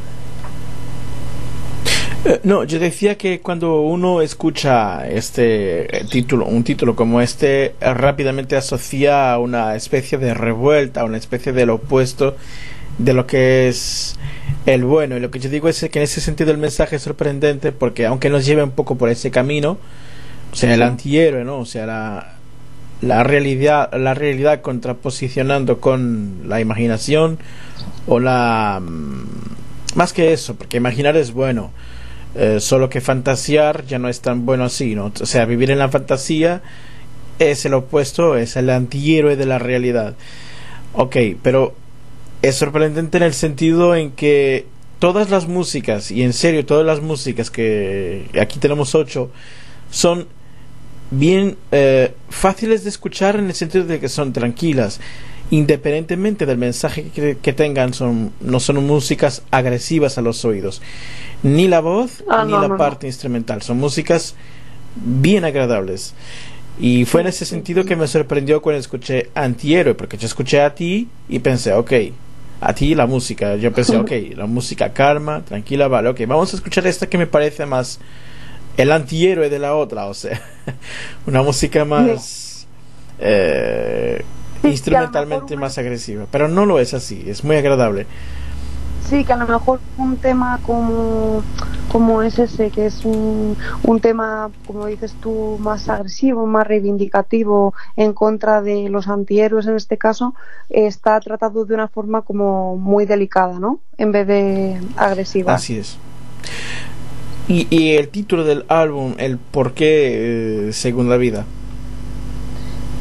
Eh, no, yo decía que cuando uno escucha este eh, título, un título como este, eh, rápidamente asocia a una especie de revuelta, a una especie del opuesto de lo que es el bueno. Y lo que yo digo es que en ese sentido el mensaje es sorprendente, porque aunque nos lleve un poco por ese camino, o sea, el antihéroe, ¿no? O sea, la la realidad la realidad contraposicionando con la imaginación, o la más que eso, porque imaginar es bueno, eh, solo que fantasear ya no es tan bueno así, ¿no? O sea, vivir en la fantasía es el opuesto, es el antihéroe de la realidad. Ok, pero es sorprendente en el sentido en que todas las músicas, y en serio todas las músicas, que aquí tenemos ocho, son bien eh, fáciles de escuchar, en el sentido de que son tranquilas, independientemente del mensaje que, que tengan. Son, no son músicas agresivas a los oídos, ni la voz ah, ni no, la no, parte no. instrumental. Son músicas bien agradables, y fue en ese sentido que me sorprendió cuando escuché Antihéroe, porque yo escuché a ti y pensé, ok, a ti la música, yo pensé, ok, la música calma, tranquila, vale, ok, vamos a escuchar esta que me parece más el antihéroe de la otra, o sea, una música más eh, Sí, instrumentalmente que a lo mejor más agresiva, pero no lo es así, es muy agradable. Sí, que a lo mejor un tema como, como es ese, que es un, un tema, como dices tú, más agresivo, más reivindicativo en contra de los antihéroes en este caso, está tratado de una forma como muy delicada, ¿no? En vez de agresiva. Así es. Y, y el título del álbum, el por qué eh, Segunda Vida.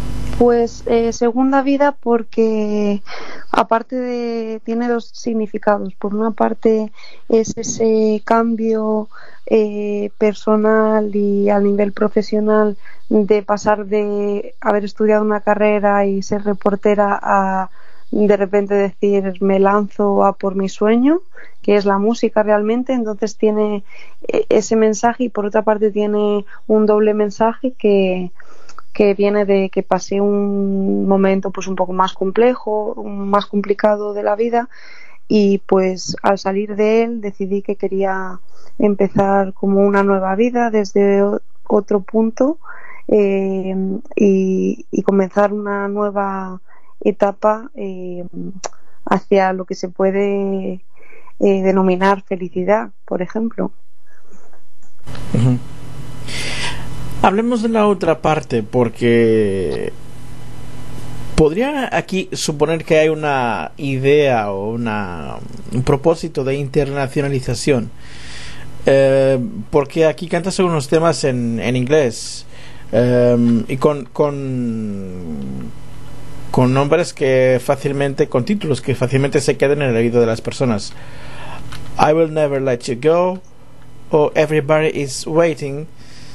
Pues eh, segunda vida porque aparte de tiene dos significados. Por una parte es ese cambio eh, personal y a nivel profesional de pasar de haber estudiado una carrera y ser reportera a de repente decir me lanzo a por mi sueño, que es la música realmente. Entonces tiene eh, ese mensaje, y por otra parte tiene un doble mensaje que que viene de que pasé un momento pues un poco más complejo, más complicado de la vida, y pues al salir de él decidí que quería empezar como una nueva vida desde otro punto, eh, y, y comenzar una nueva etapa eh, hacia lo que se puede eh, denominar felicidad, por ejemplo. Uh-huh. Hablemos de la otra parte, porque podría aquí suponer que hay una idea o una, un propósito de internacionalización, eh, porque aquí cantas algunos temas en, en inglés, eh, y con, con con nombres que fácilmente, con títulos que fácilmente se quedan en el oído de las personas. I Will Never Let You Go, o Everybody Is Waiting.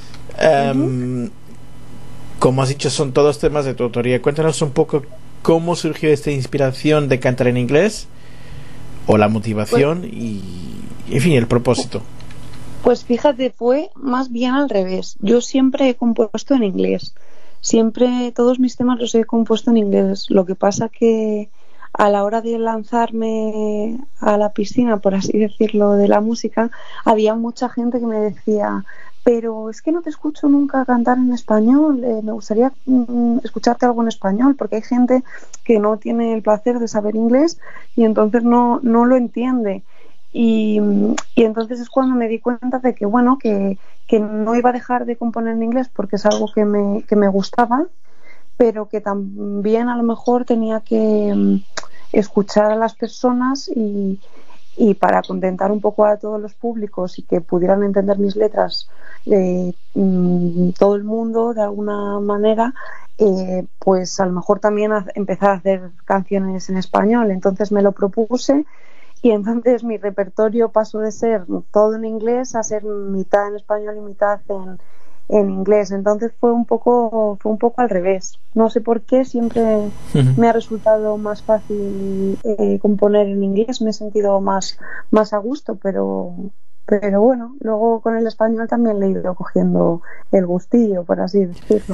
Um, uh-huh. Como has dicho, son todos temas de tu autoría. Cuéntanos un poco cómo surgió esta inspiración de cantar en inglés, o la motivación, pues, y en fin, el propósito. Pues fíjate, fue más bien al revés. Yo siempre he compuesto en inglés, siempre todos mis temas los he compuesto en inglés. Lo que pasa que a la hora de lanzarme a la piscina, por así decirlo, de la música, había mucha gente que me decía: pero es que no te escucho nunca cantar en español, eh, me gustaría mm, escucharte algo en español, porque hay gente que no tiene el placer de saber inglés y entonces no, no lo entiende. Y, y entonces es cuando me di cuenta de que, bueno, que, que no iba a dejar de componer en inglés porque es algo que me, que me gustaba, pero que también a lo mejor tenía que um, escuchar a las personas y, y para contentar un poco a todos los públicos y que pudieran entender mis letras eh, mm, todo el mundo de alguna manera, eh, pues a lo mejor también a empezar a hacer canciones en español. Entonces me lo propuse, y entonces mi repertorio pasó de ser todo en inglés a ser mitad en español y mitad en, en inglés. Entonces fue un poco fue un poco al revés. No sé por qué, siempre uh-huh. me ha resultado más fácil eh, componer en inglés, me he sentido más más a gusto, pero pero bueno, luego con el español también le he ido cogiendo el gustillo, por así decirlo.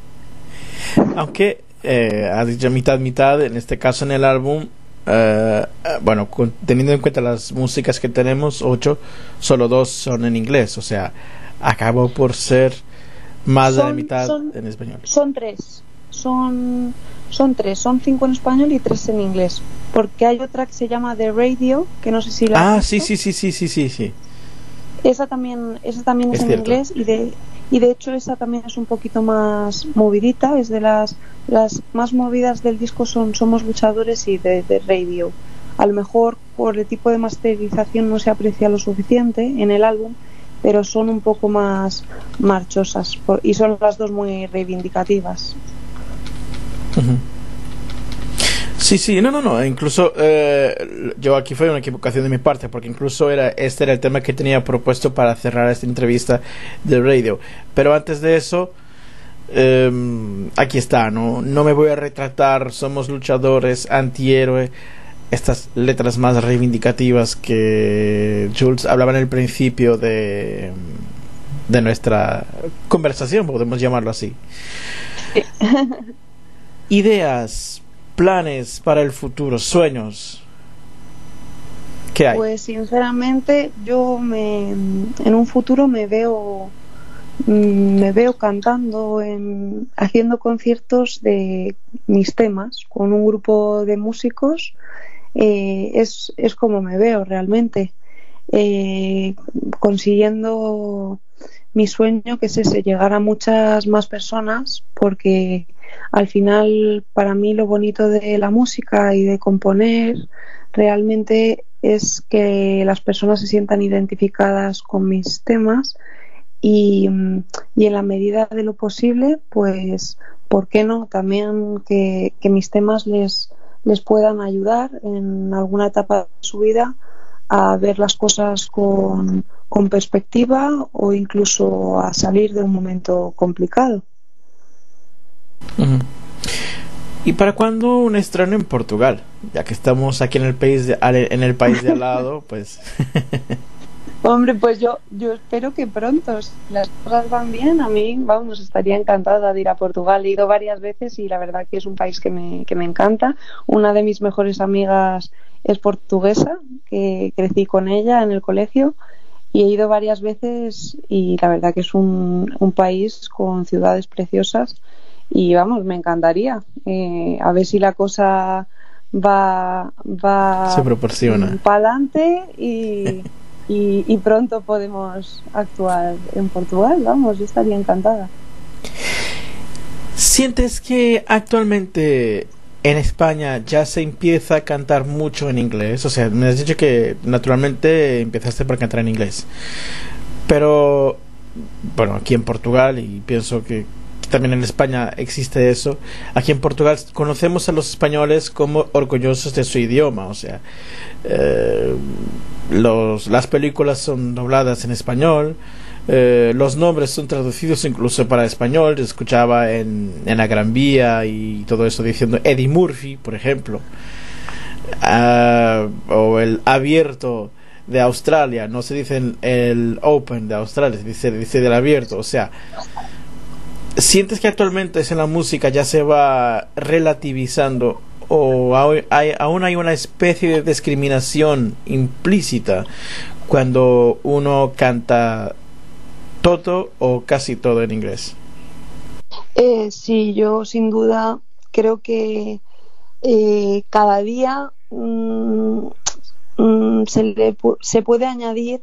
Aunque eh, has dicho mitad mitad, en este caso en el álbum, Uh, bueno, con, teniendo en cuenta las músicas que tenemos, ocho, solo dos son en inglés, o sea, acabó por ser más son, de la mitad son, en español. Son tres, son, son tres, son cinco en español y tres en inglés, porque hay otra que se llama The Radio, que no sé si la Ah, has sí, visto. sí, sí, sí, sí, sí, sí. Esa también, esa también es, es en cierto. inglés, y de y de hecho esa también es un poquito más movidita, es de las las más movidas del disco, son Somos Luchadores y de, de Radio. A lo mejor por el tipo de masterización no se aprecia lo suficiente en el álbum, pero son un poco más marchosas, por, y son las dos muy reivindicativas. Uh-huh. Sí, sí, no, no, no, incluso eh, yo aquí fue una equivocación de mi parte, porque incluso era este era el tema que tenía propuesto para cerrar esta entrevista de Radio. Pero antes de eso, eh, aquí está, ¿no? No me voy a retratar, somos luchadores, antihéroe, estas letras más reivindicativas que Jules hablaba en el principio de, de nuestra conversación, podemos llamarlo así. Ideas, planes para el futuro, sueños, ¿qué hay? Pues sinceramente yo me en un futuro me veo me veo cantando, en, haciendo conciertos de mis temas con un grupo de músicos. eh, es, es como me veo realmente, eh, consiguiendo mi sueño, que es ese, llegar a muchas más personas, porque al final para mí lo bonito de la música y de componer realmente es que las personas se sientan identificadas con mis temas, y, y en la medida de lo posible pues ¿por qué no? También que, que mis temas les, les puedan ayudar en alguna etapa de su vida a ver las cosas con, con perspectiva o incluso a salir de un momento complicado. Uh-huh. ¿Y para cuándo un estreno en Portugal? Ya que estamos aquí en el país de, en el país de al lado, pues... Hombre, pues yo yo espero que pronto, si las cosas van bien, a mí, vamos, estaría encantada de ir a Portugal. He ido varias veces y la verdad que es un país que me, que me encanta. Una de mis mejores amigas es portuguesa, que crecí con ella en el colegio y he ido varias veces y la verdad que es un, un país con ciudades preciosas y vamos, me encantaría. Eh, a ver si la cosa va, va se proporciona para adelante y... Y, y pronto podemos actuar en Portugal, vamos, yo estaría encantada. ¿Sientes que actualmente en España ya se empieza a cantar mucho en inglés? O sea, me has dicho que naturalmente empezaste por cantar en inglés, pero bueno, aquí en Portugal, y pienso que también en España existe eso, aquí en Portugal conocemos a los españoles como orgullosos de su idioma, o sea, eh, los, las películas son dobladas en español, eh, los nombres son traducidos incluso para español. Yo escuchaba en, en la Gran Vía y todo eso diciendo Eddie Murphy, por ejemplo, uh, o el abierto de Australia, no se dice el, el Open de Australia, se dice, dice del abierto, o sea, ¿sientes que actualmente en la música ya se va relativizando o hay, aún hay una especie de discriminación implícita cuando uno canta todo o casi todo en inglés? Eh, sí, yo sin duda creo que eh, cada día mmm, mmm, se, le, se puede añadir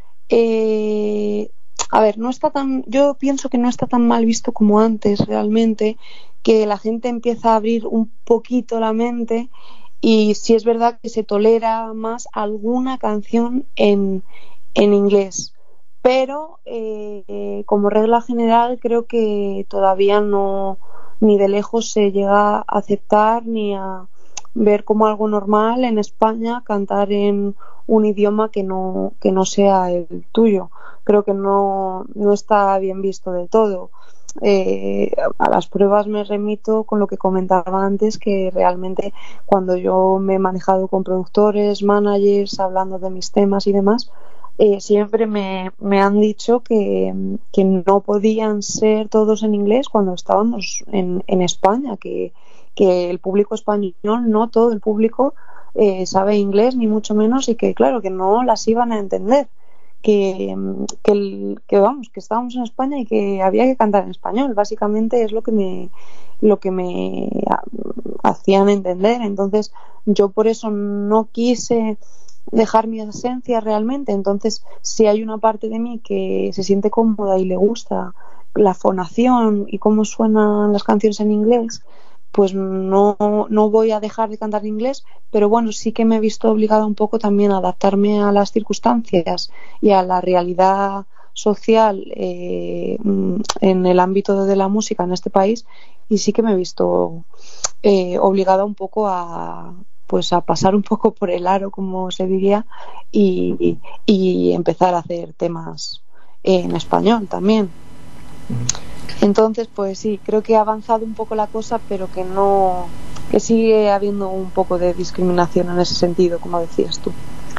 eh, a ver, no está tan, yo pienso que no está tan mal visto como antes realmente, que la gente empieza a abrir un poquito la mente y sí es verdad que se tolera más alguna canción en, en inglés, pero eh, eh, como regla general creo que todavía no, ni de lejos se llega a aceptar ni a ver como algo normal en España cantar en un idioma que no, que no sea el tuyo. Creo que no, no está bien visto del todo. Eh, a las pruebas me remito con lo que comentaba antes, que realmente cuando yo me he manejado con productores, managers, hablando de mis temas y demás, eh, siempre me, me han dicho que, que no podían ser todos en inglés cuando estábamos en, en España, que, que el público español, no todo el público eh, sabe inglés, ni mucho menos, y que claro, que no las iban a entender. Que, que, el, que vamos, que estábamos en España y que había que cantar en español, básicamente es lo que me lo que me hacían entender. Entonces yo por eso no quise dejar mi esencia realmente. Entonces si hay una parte de mí que se siente cómoda y le gusta la fonación y cómo suenan las canciones en inglés, pues no, no voy a dejar de cantar en inglés, pero bueno, sí que me he visto obligada un poco también a adaptarme a las circunstancias y a la realidad social eh, en el ámbito de la música en este país, y sí que me he visto eh, obligada un poco a pues a pasar un poco por el aro, como se diría, y, y empezar a hacer temas en español también. Entonces, pues sí, creo que ha avanzado un poco la cosa, pero que no, que sigue habiendo un poco de discriminación en ese sentido, como decías tú.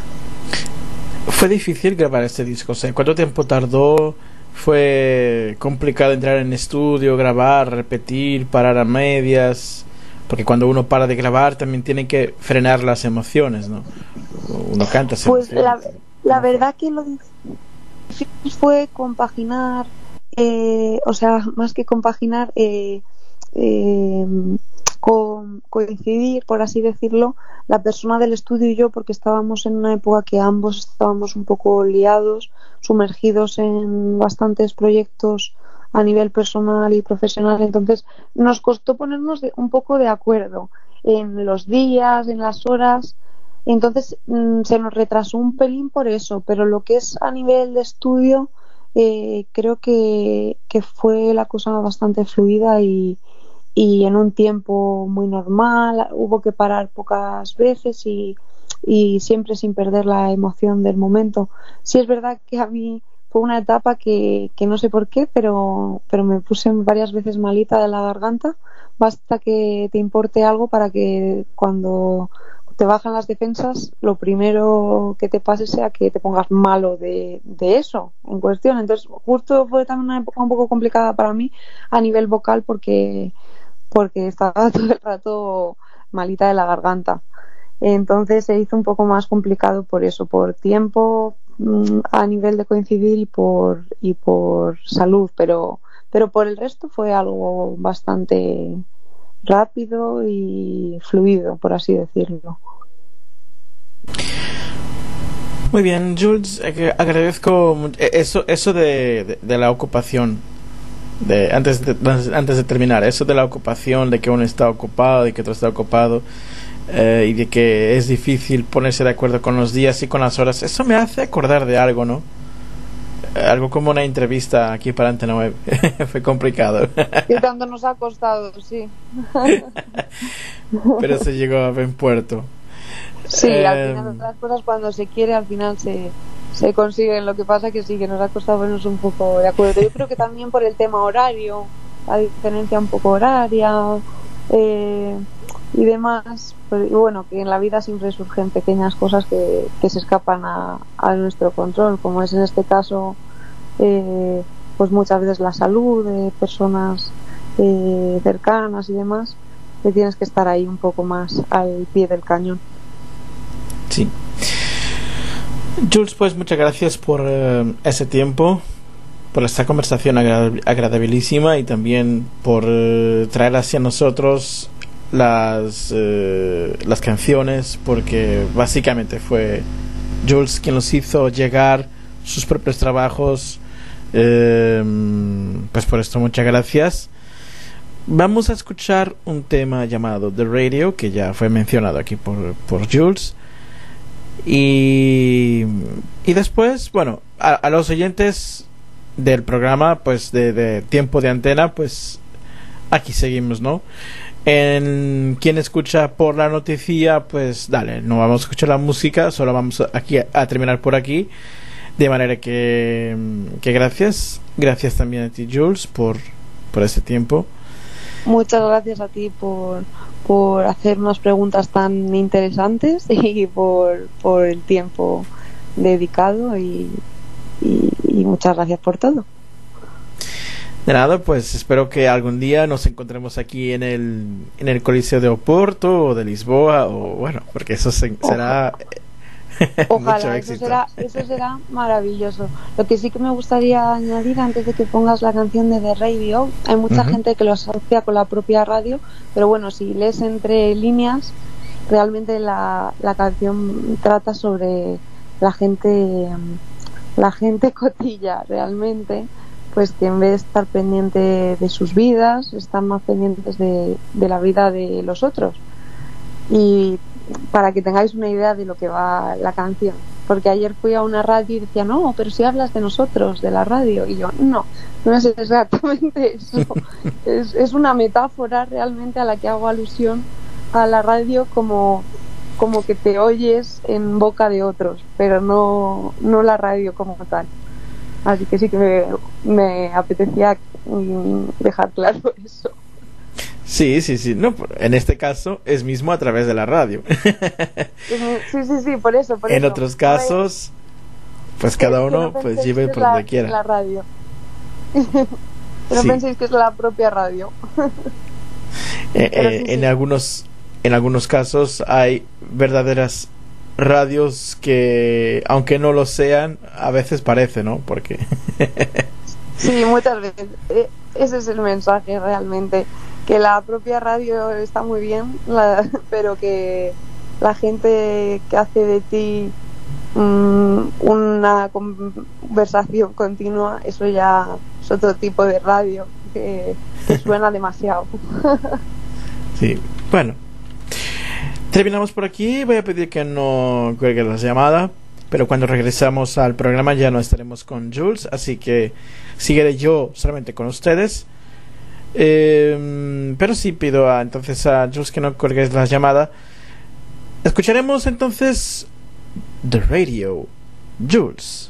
¿Fue difícil grabar este disco? O sea, ¿cuánto tiempo tardó? ¿Fue complicado entrar en estudio, grabar, repetir, parar a medias? Porque cuando uno para de grabar también tiene que frenar las emociones, ¿no? Uno canta. Pues la, la verdad que lo difícil fue compaginar. Eh, o sea, más que compaginar, eh, eh, co- coincidir, por así decirlo, la persona del estudio y yo, porque estábamos en una época que ambos estábamos un poco liados, sumergidos en bastantes proyectos a nivel personal y profesional. Entonces nos costó ponernos de, un poco de acuerdo en los días, en las horas. Entonces mmm, se nos retrasó un pelín por eso, pero lo que es a nivel de estudio, Eh, creo que, que fue la cosa bastante fluida y, y en un tiempo muy normal, hubo que parar pocas veces y, y siempre sin perder la emoción del momento. Sí es verdad que a mí fue una etapa que, que no sé por qué, pero, pero me puse varias veces malita de la garganta. Basta que te importe algo para que cuando te bajan las defensas, lo primero que te pase sea que te pongas malo de, de eso en cuestión. Entonces, justo fue también una época un poco complicada para mí a nivel vocal porque, porque estaba todo el rato malita de la garganta. Entonces se hizo un poco más complicado por eso, por tiempo a nivel de coincidir y por y por salud, pero pero por el resto fue algo bastante rápido y fluido, por así decirlo. Muy bien, Jules, agradezco eso eso de, de, de la ocupación. De, antes de antes de terminar, eso de la ocupación, de que uno está ocupado, de que otro está ocupado. Eh, y de que es difícil ponerse de acuerdo con los días y con las horas. Eso me hace acordar de algo, ¿no? Eh, algo como una entrevista aquí para Antena Web. Fue complicado. Y tanto nos ha costado, sí. Pero se llegó a buen puerto. Sí, eh, al final las cosas cuando se quiere al final se, se consiguen. Lo que pasa que sí, que nos ha costado ponernos un poco de acuerdo. Yo creo que también por el tema horario, la diferencia un poco horaria, eh, y demás, pero, y bueno, que en la vida siempre surgen pequeñas cosas que, que se escapan a, a nuestro control, como es en este caso eh, pues muchas veces la salud de personas eh, cercanas y demás, que tienes que estar ahí un poco más al pie del cañón. Sí. Jules, pues muchas gracias por uh, ese tiempo, por esta conversación agra- agradabilísima y también por uh, traer hacia nosotros las eh, las canciones, porque básicamente fue Jules quien nos hizo llegar sus propios trabajos. Eh, pues por esto muchas gracias. Vamos a escuchar un tema llamado The Radio, que ya fue mencionado aquí por, por Jules, y, y después, bueno, a, a los oyentes del programa, pues de, de Tiempo de Antena, pues aquí seguimos, ¿no? En quien escucha por la noticia, pues dale, no vamos a escuchar la música, solo vamos aquí a, a terminar por aquí, de manera que, que gracias, gracias también a ti, Jules, por, por este tiempo. Muchas gracias a ti por, por hacer unas preguntas tan interesantes y por, por el tiempo dedicado y, y, y muchas gracias por todo. De nada, pues espero que algún día nos encontremos aquí en el en el Coliseo de Oporto o de Lisboa, o bueno, porque eso se, será Ojalá, mucho eso éxito. será, eso será maravilloso. Lo que sí que me gustaría añadir antes de que pongas la canción de The Radio, hay mucha Uh-huh. gente que lo asocia con la propia radio, pero bueno, si lees entre líneas, realmente la, la canción trata sobre la gente, la gente cotilla realmente, pues que en vez de estar pendiente de sus vidas, están más pendientes de, de la vida de los otros. Y para que tengáis una idea de lo que va la canción, porque ayer fui a una radio y decía, no, pero si hablas de nosotros, de la radio, y yo, no, no es exactamente eso. es, es una metáfora realmente a la que hago alusión a la radio como, como que te oyes en boca de otros, pero no, no la radio como tal. Así que sí que me, me apetecía mm, dejar claro eso. Sí, sí, sí. No, en este caso es mismo a través de la radio. Sí, sí, sí, por eso. Por en eso. otros casos, pues Sí, cada que uno no pues penséis lleve que por es la- donde quiera. La radio. Que no Sí. penséis que es la propia radio. Eh, Pero eh, sí, en sí. algunos en algunos casos hay verdaderas radios que, aunque no lo sean, a veces parece, ¿no? Porque Sí, muchas veces. Eh, Ese es el mensaje realmente. Que la propia radio está muy bien, la- pero que la gente que hace de ti mm, una conversación continua, eso ya es otro tipo de radio que, que suena demasiado. sí, bueno, terminamos por aquí. Voy a pedir que no cuelgue la llamada, pero cuando regresamos al programa ya no estaremos con Jules, así que seguiré yo solamente con ustedes. Eh, pero sí pido a, entonces a Jules que no colgues la llamada. Escucharemos entonces The Radio, Jules.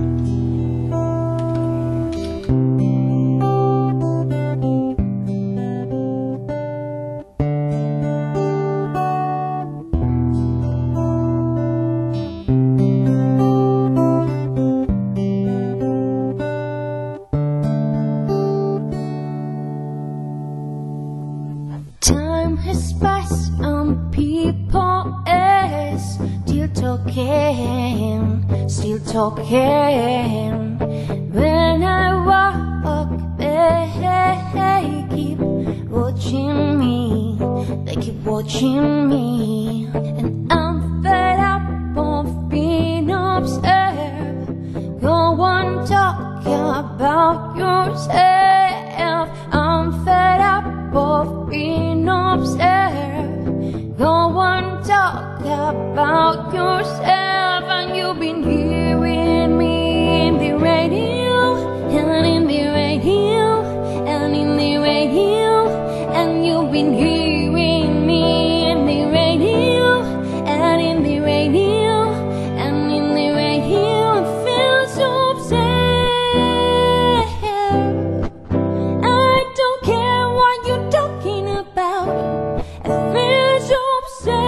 Time has passed and people are still talking, still talking. When I walk, they keep watching me, they keep watching me. And I'm fed up of being observed. Go on, talk about yourself. I'm fed up of being observed. Go on, talk about yourself. And you've been hearing me in the radio, and in the radio, and in the radio. And you've been hearing me in the radio, and in the radio, and in the radio. It feels so obsessed. I don't care what you're talking about. It feels so obsessed.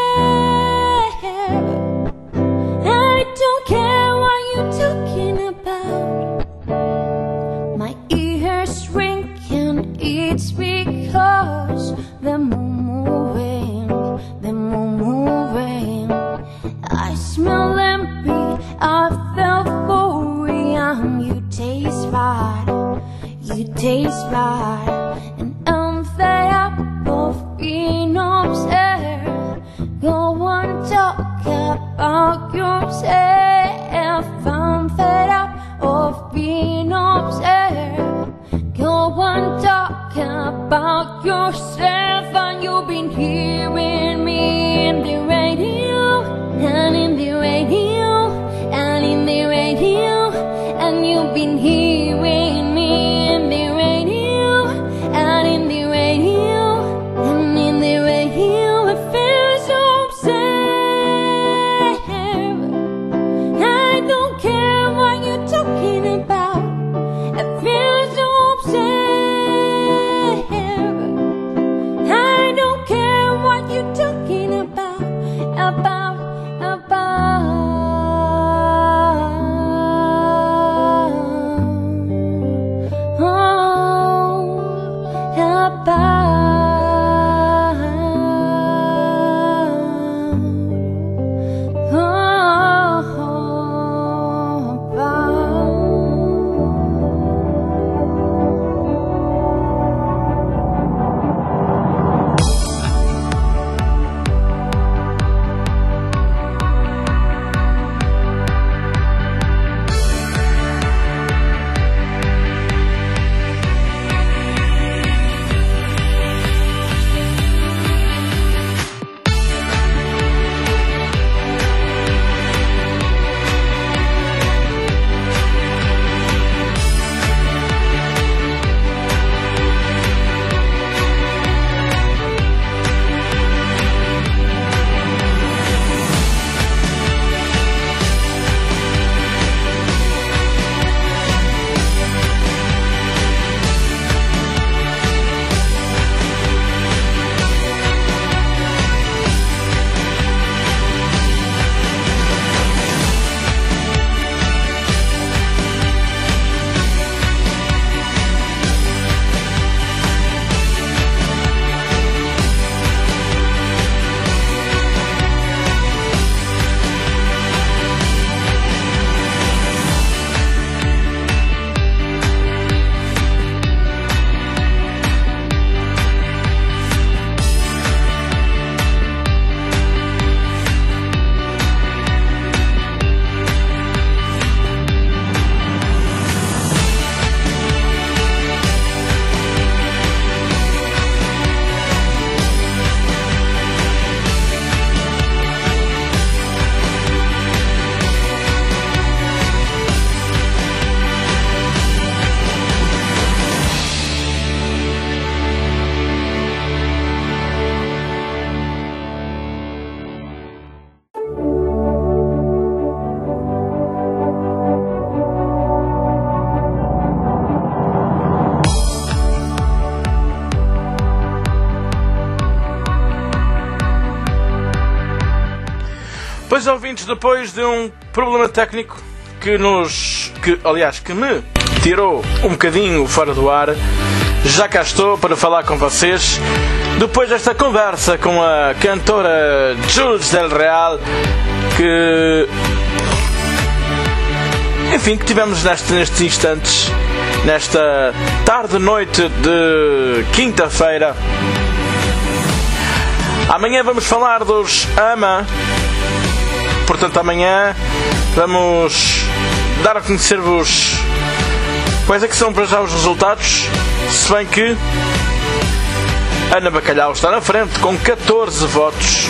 I don't care what you're talking about. My ears ring and it's because they're moving, they're moving. I smell empty, I felt worry, and you taste right, you taste right. And I'm fed up of being obsessed. Go on, talk about yourself. I'm fed up of being obsessed. Go on, talk about yourself. And you've been hearing me in the radio, and in the radio, and in the radio. And you've been hearing me in the radio, and in the radio, and in the radio. It feels so obsessed. I don't care what you're talking about. It feels so obsessed. I don't care what you're talking about, about, about. Pois, ouvintes, depois de um problema técnico que nos... que, aliás, que me tirou um bocadinho fora do ar, já cá estou para falar com vocês depois desta conversa com a cantora Jules Del Real, que... enfim, que tivemos neste, nestes instantes, nesta tarde-noite de quinta-feira. Amanhã vamos falar dos AMA. Portanto, amanhã vamos dar a conhecer-vos quais é que são para já os resultados, se bem que Ana Bacalhau está na frente com catorze votos,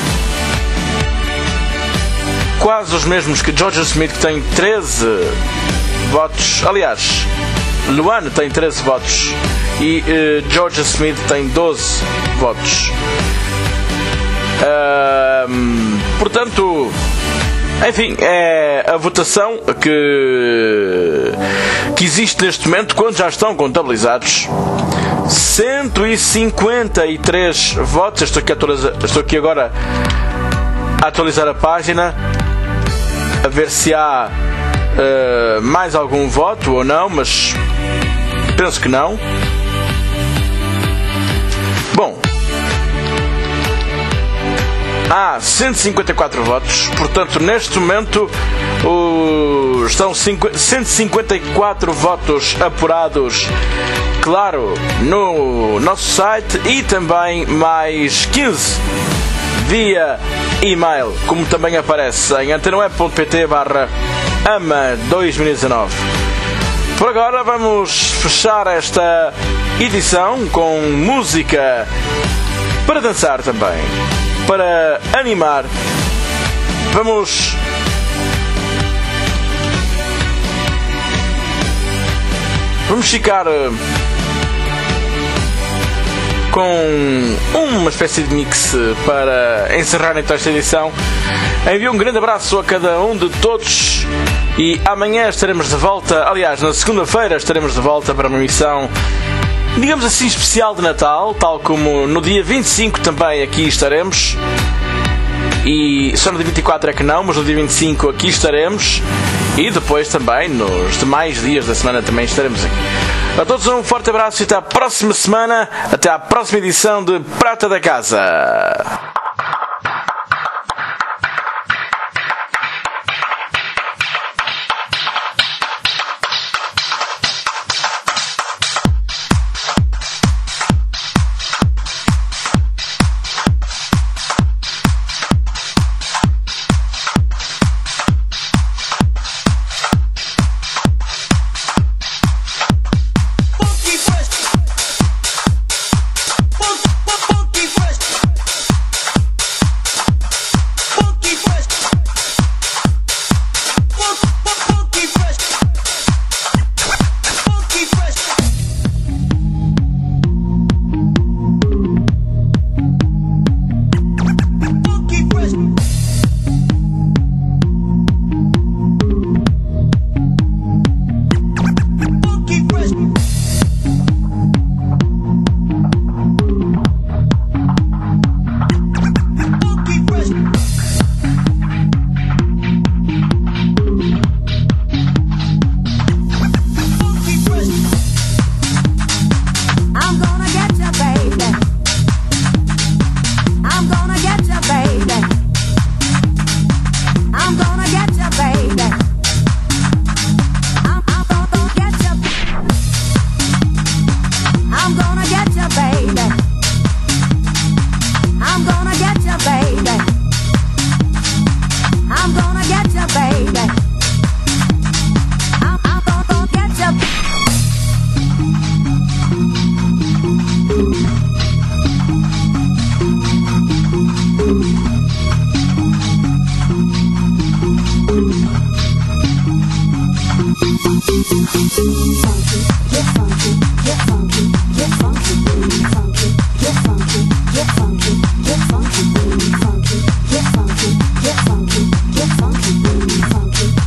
quase os mesmos que Georgia Smith, que tem treze votos. Aliás, Luana tem treze votos e uh, Georgia Smith tem doze votos. Uh, portanto, enfim, é a votação que, que existe neste momento, quando já estão contabilizados cento e cinquenta e três votos. Estou aqui, atualiza, estou aqui agora a atualizar a página, a ver se há uh, mais algum voto ou não, mas penso que não. Bom, há cento e cinquenta e quatro votos, portanto, neste momento o, estão cento e cinquenta e quatro votos apurados, claro, no nosso site, e também mais quinze via e-mail, como também aparece em antenaweb.pt barra ama dois mil e dezanove. Por agora vamos fechar esta edição com música para dançar também, para animar. Vamos Vamos ficar com uma espécie de mix para encerrar então esta edição. Envio um grande abraço a cada um de todos e amanhã estaremos de volta. Aliás, na segunda-feira estaremos de volta para uma emissão, digamos assim, especial de Natal, tal como no dia vinte e cinco também aqui estaremos. E só no dia vinte e quatro é que não, mas no dia vinte e cinco aqui estaremos. E depois também, nos demais dias da semana, também estaremos aqui. A todos um forte abraço e até à próxima semana. Até à próxima edição de Prata da Casa. Funky, get funky, get funky, get funky, get funky,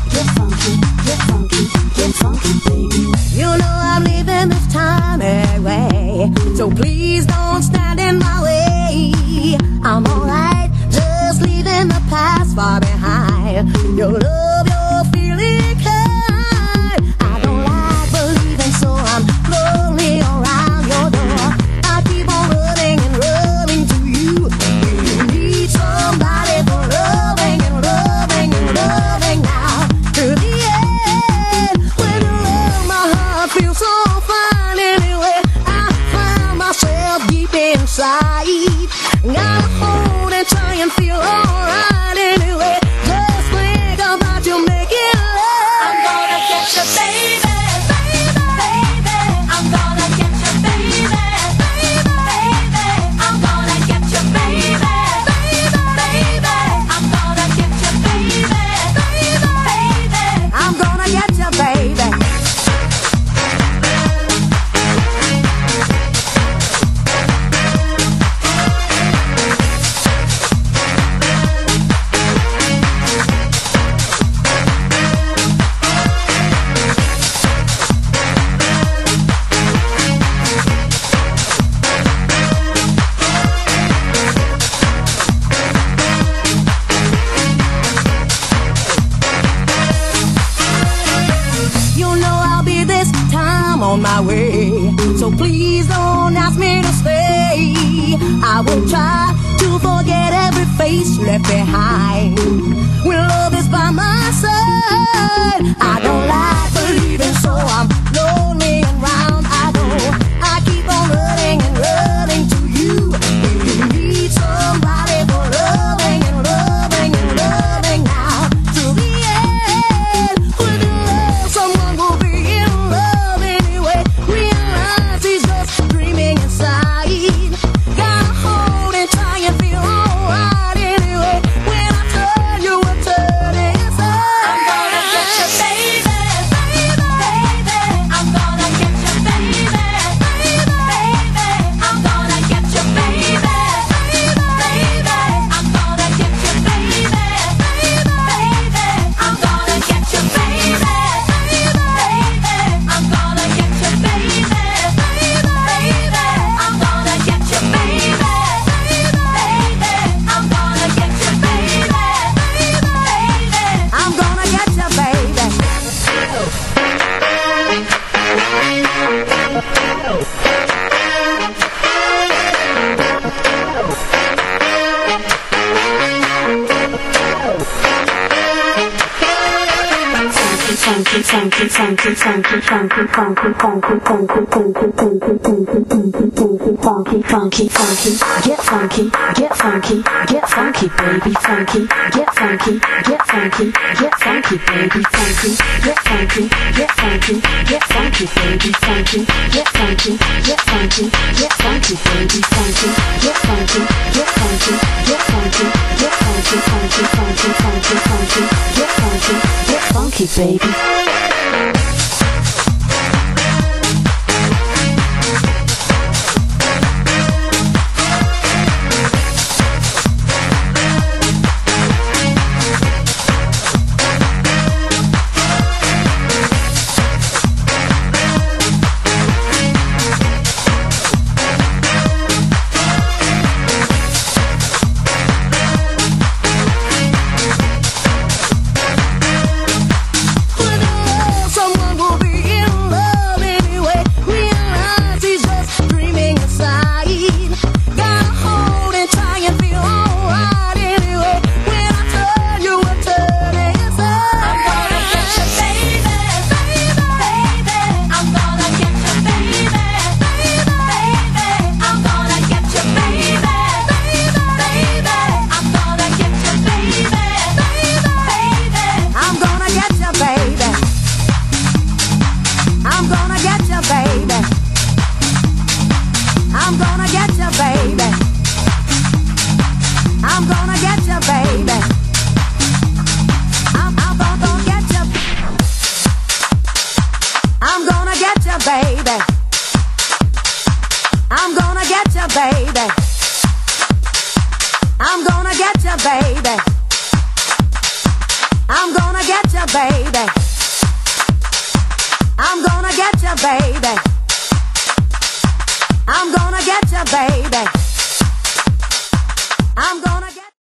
my way. So please don't ask me to stay. I will try to forget every face left behind. When love is by my side, I don't like believing, so I'm lonely and round I go. I keep on running and running to you. If you need somebody for loving and loving and loving now to the end, with love someone will be in love anyway. Realize he's just dreaming inside. Gotta hold and try and feel alright anyway. When I turn, you will turn inside. I'm gonna get you, baby, baby, baby. I'm gonna get you, baby, baby, baby. I'm gonna get you, baby, baby, baby. I'm gonna get you, baby, baby, baby. I'm gonna get you, baby, baby, baby. I'm gonna get you, baby, baby, baby. I'm gonna get you, baby, baby, baby. I'm gonna get you, baby, baby. I'm gonna get you, baby. Funky, funky, funky, funky, funky, funky, funky, funky, funky, funky, funky, funky, funky, funky, funky, funky. Get funky, get funky, get funky, baby, funky. Get funky, get funky, get funky, baby, funky. Get funky, get funky, get funky, baby, funky. Get funky, get funky, get funky, baby, funky. Get funky, get funky, get funky, get funky, funky, funky, funky, funky. Get funky, get funky, baby. Someone will be in love anyway. Realize he's just dreaming inside. Gotta hold and try and feel alright anyway. When I turn, you will turn inside. I'm gonna get you, baby, baby, baby. I'm gonna get you, baby, baby, baby. I'm gonna get you, baby, baby, baby. I'm gonna get you, baby, baby, baby. I'm gonna get you, baby. I'm gonna get you, baby. I'm gonna get you, baby. I'm gonna get you, baby. I'm, I'm gonna get you. I'm gonna get you, baby. I'm gonna get you, baby. I'm gonna get you, baby. I'm gonna get you, baby. I'm gonna get you, baby. I'm gonna get you, baby.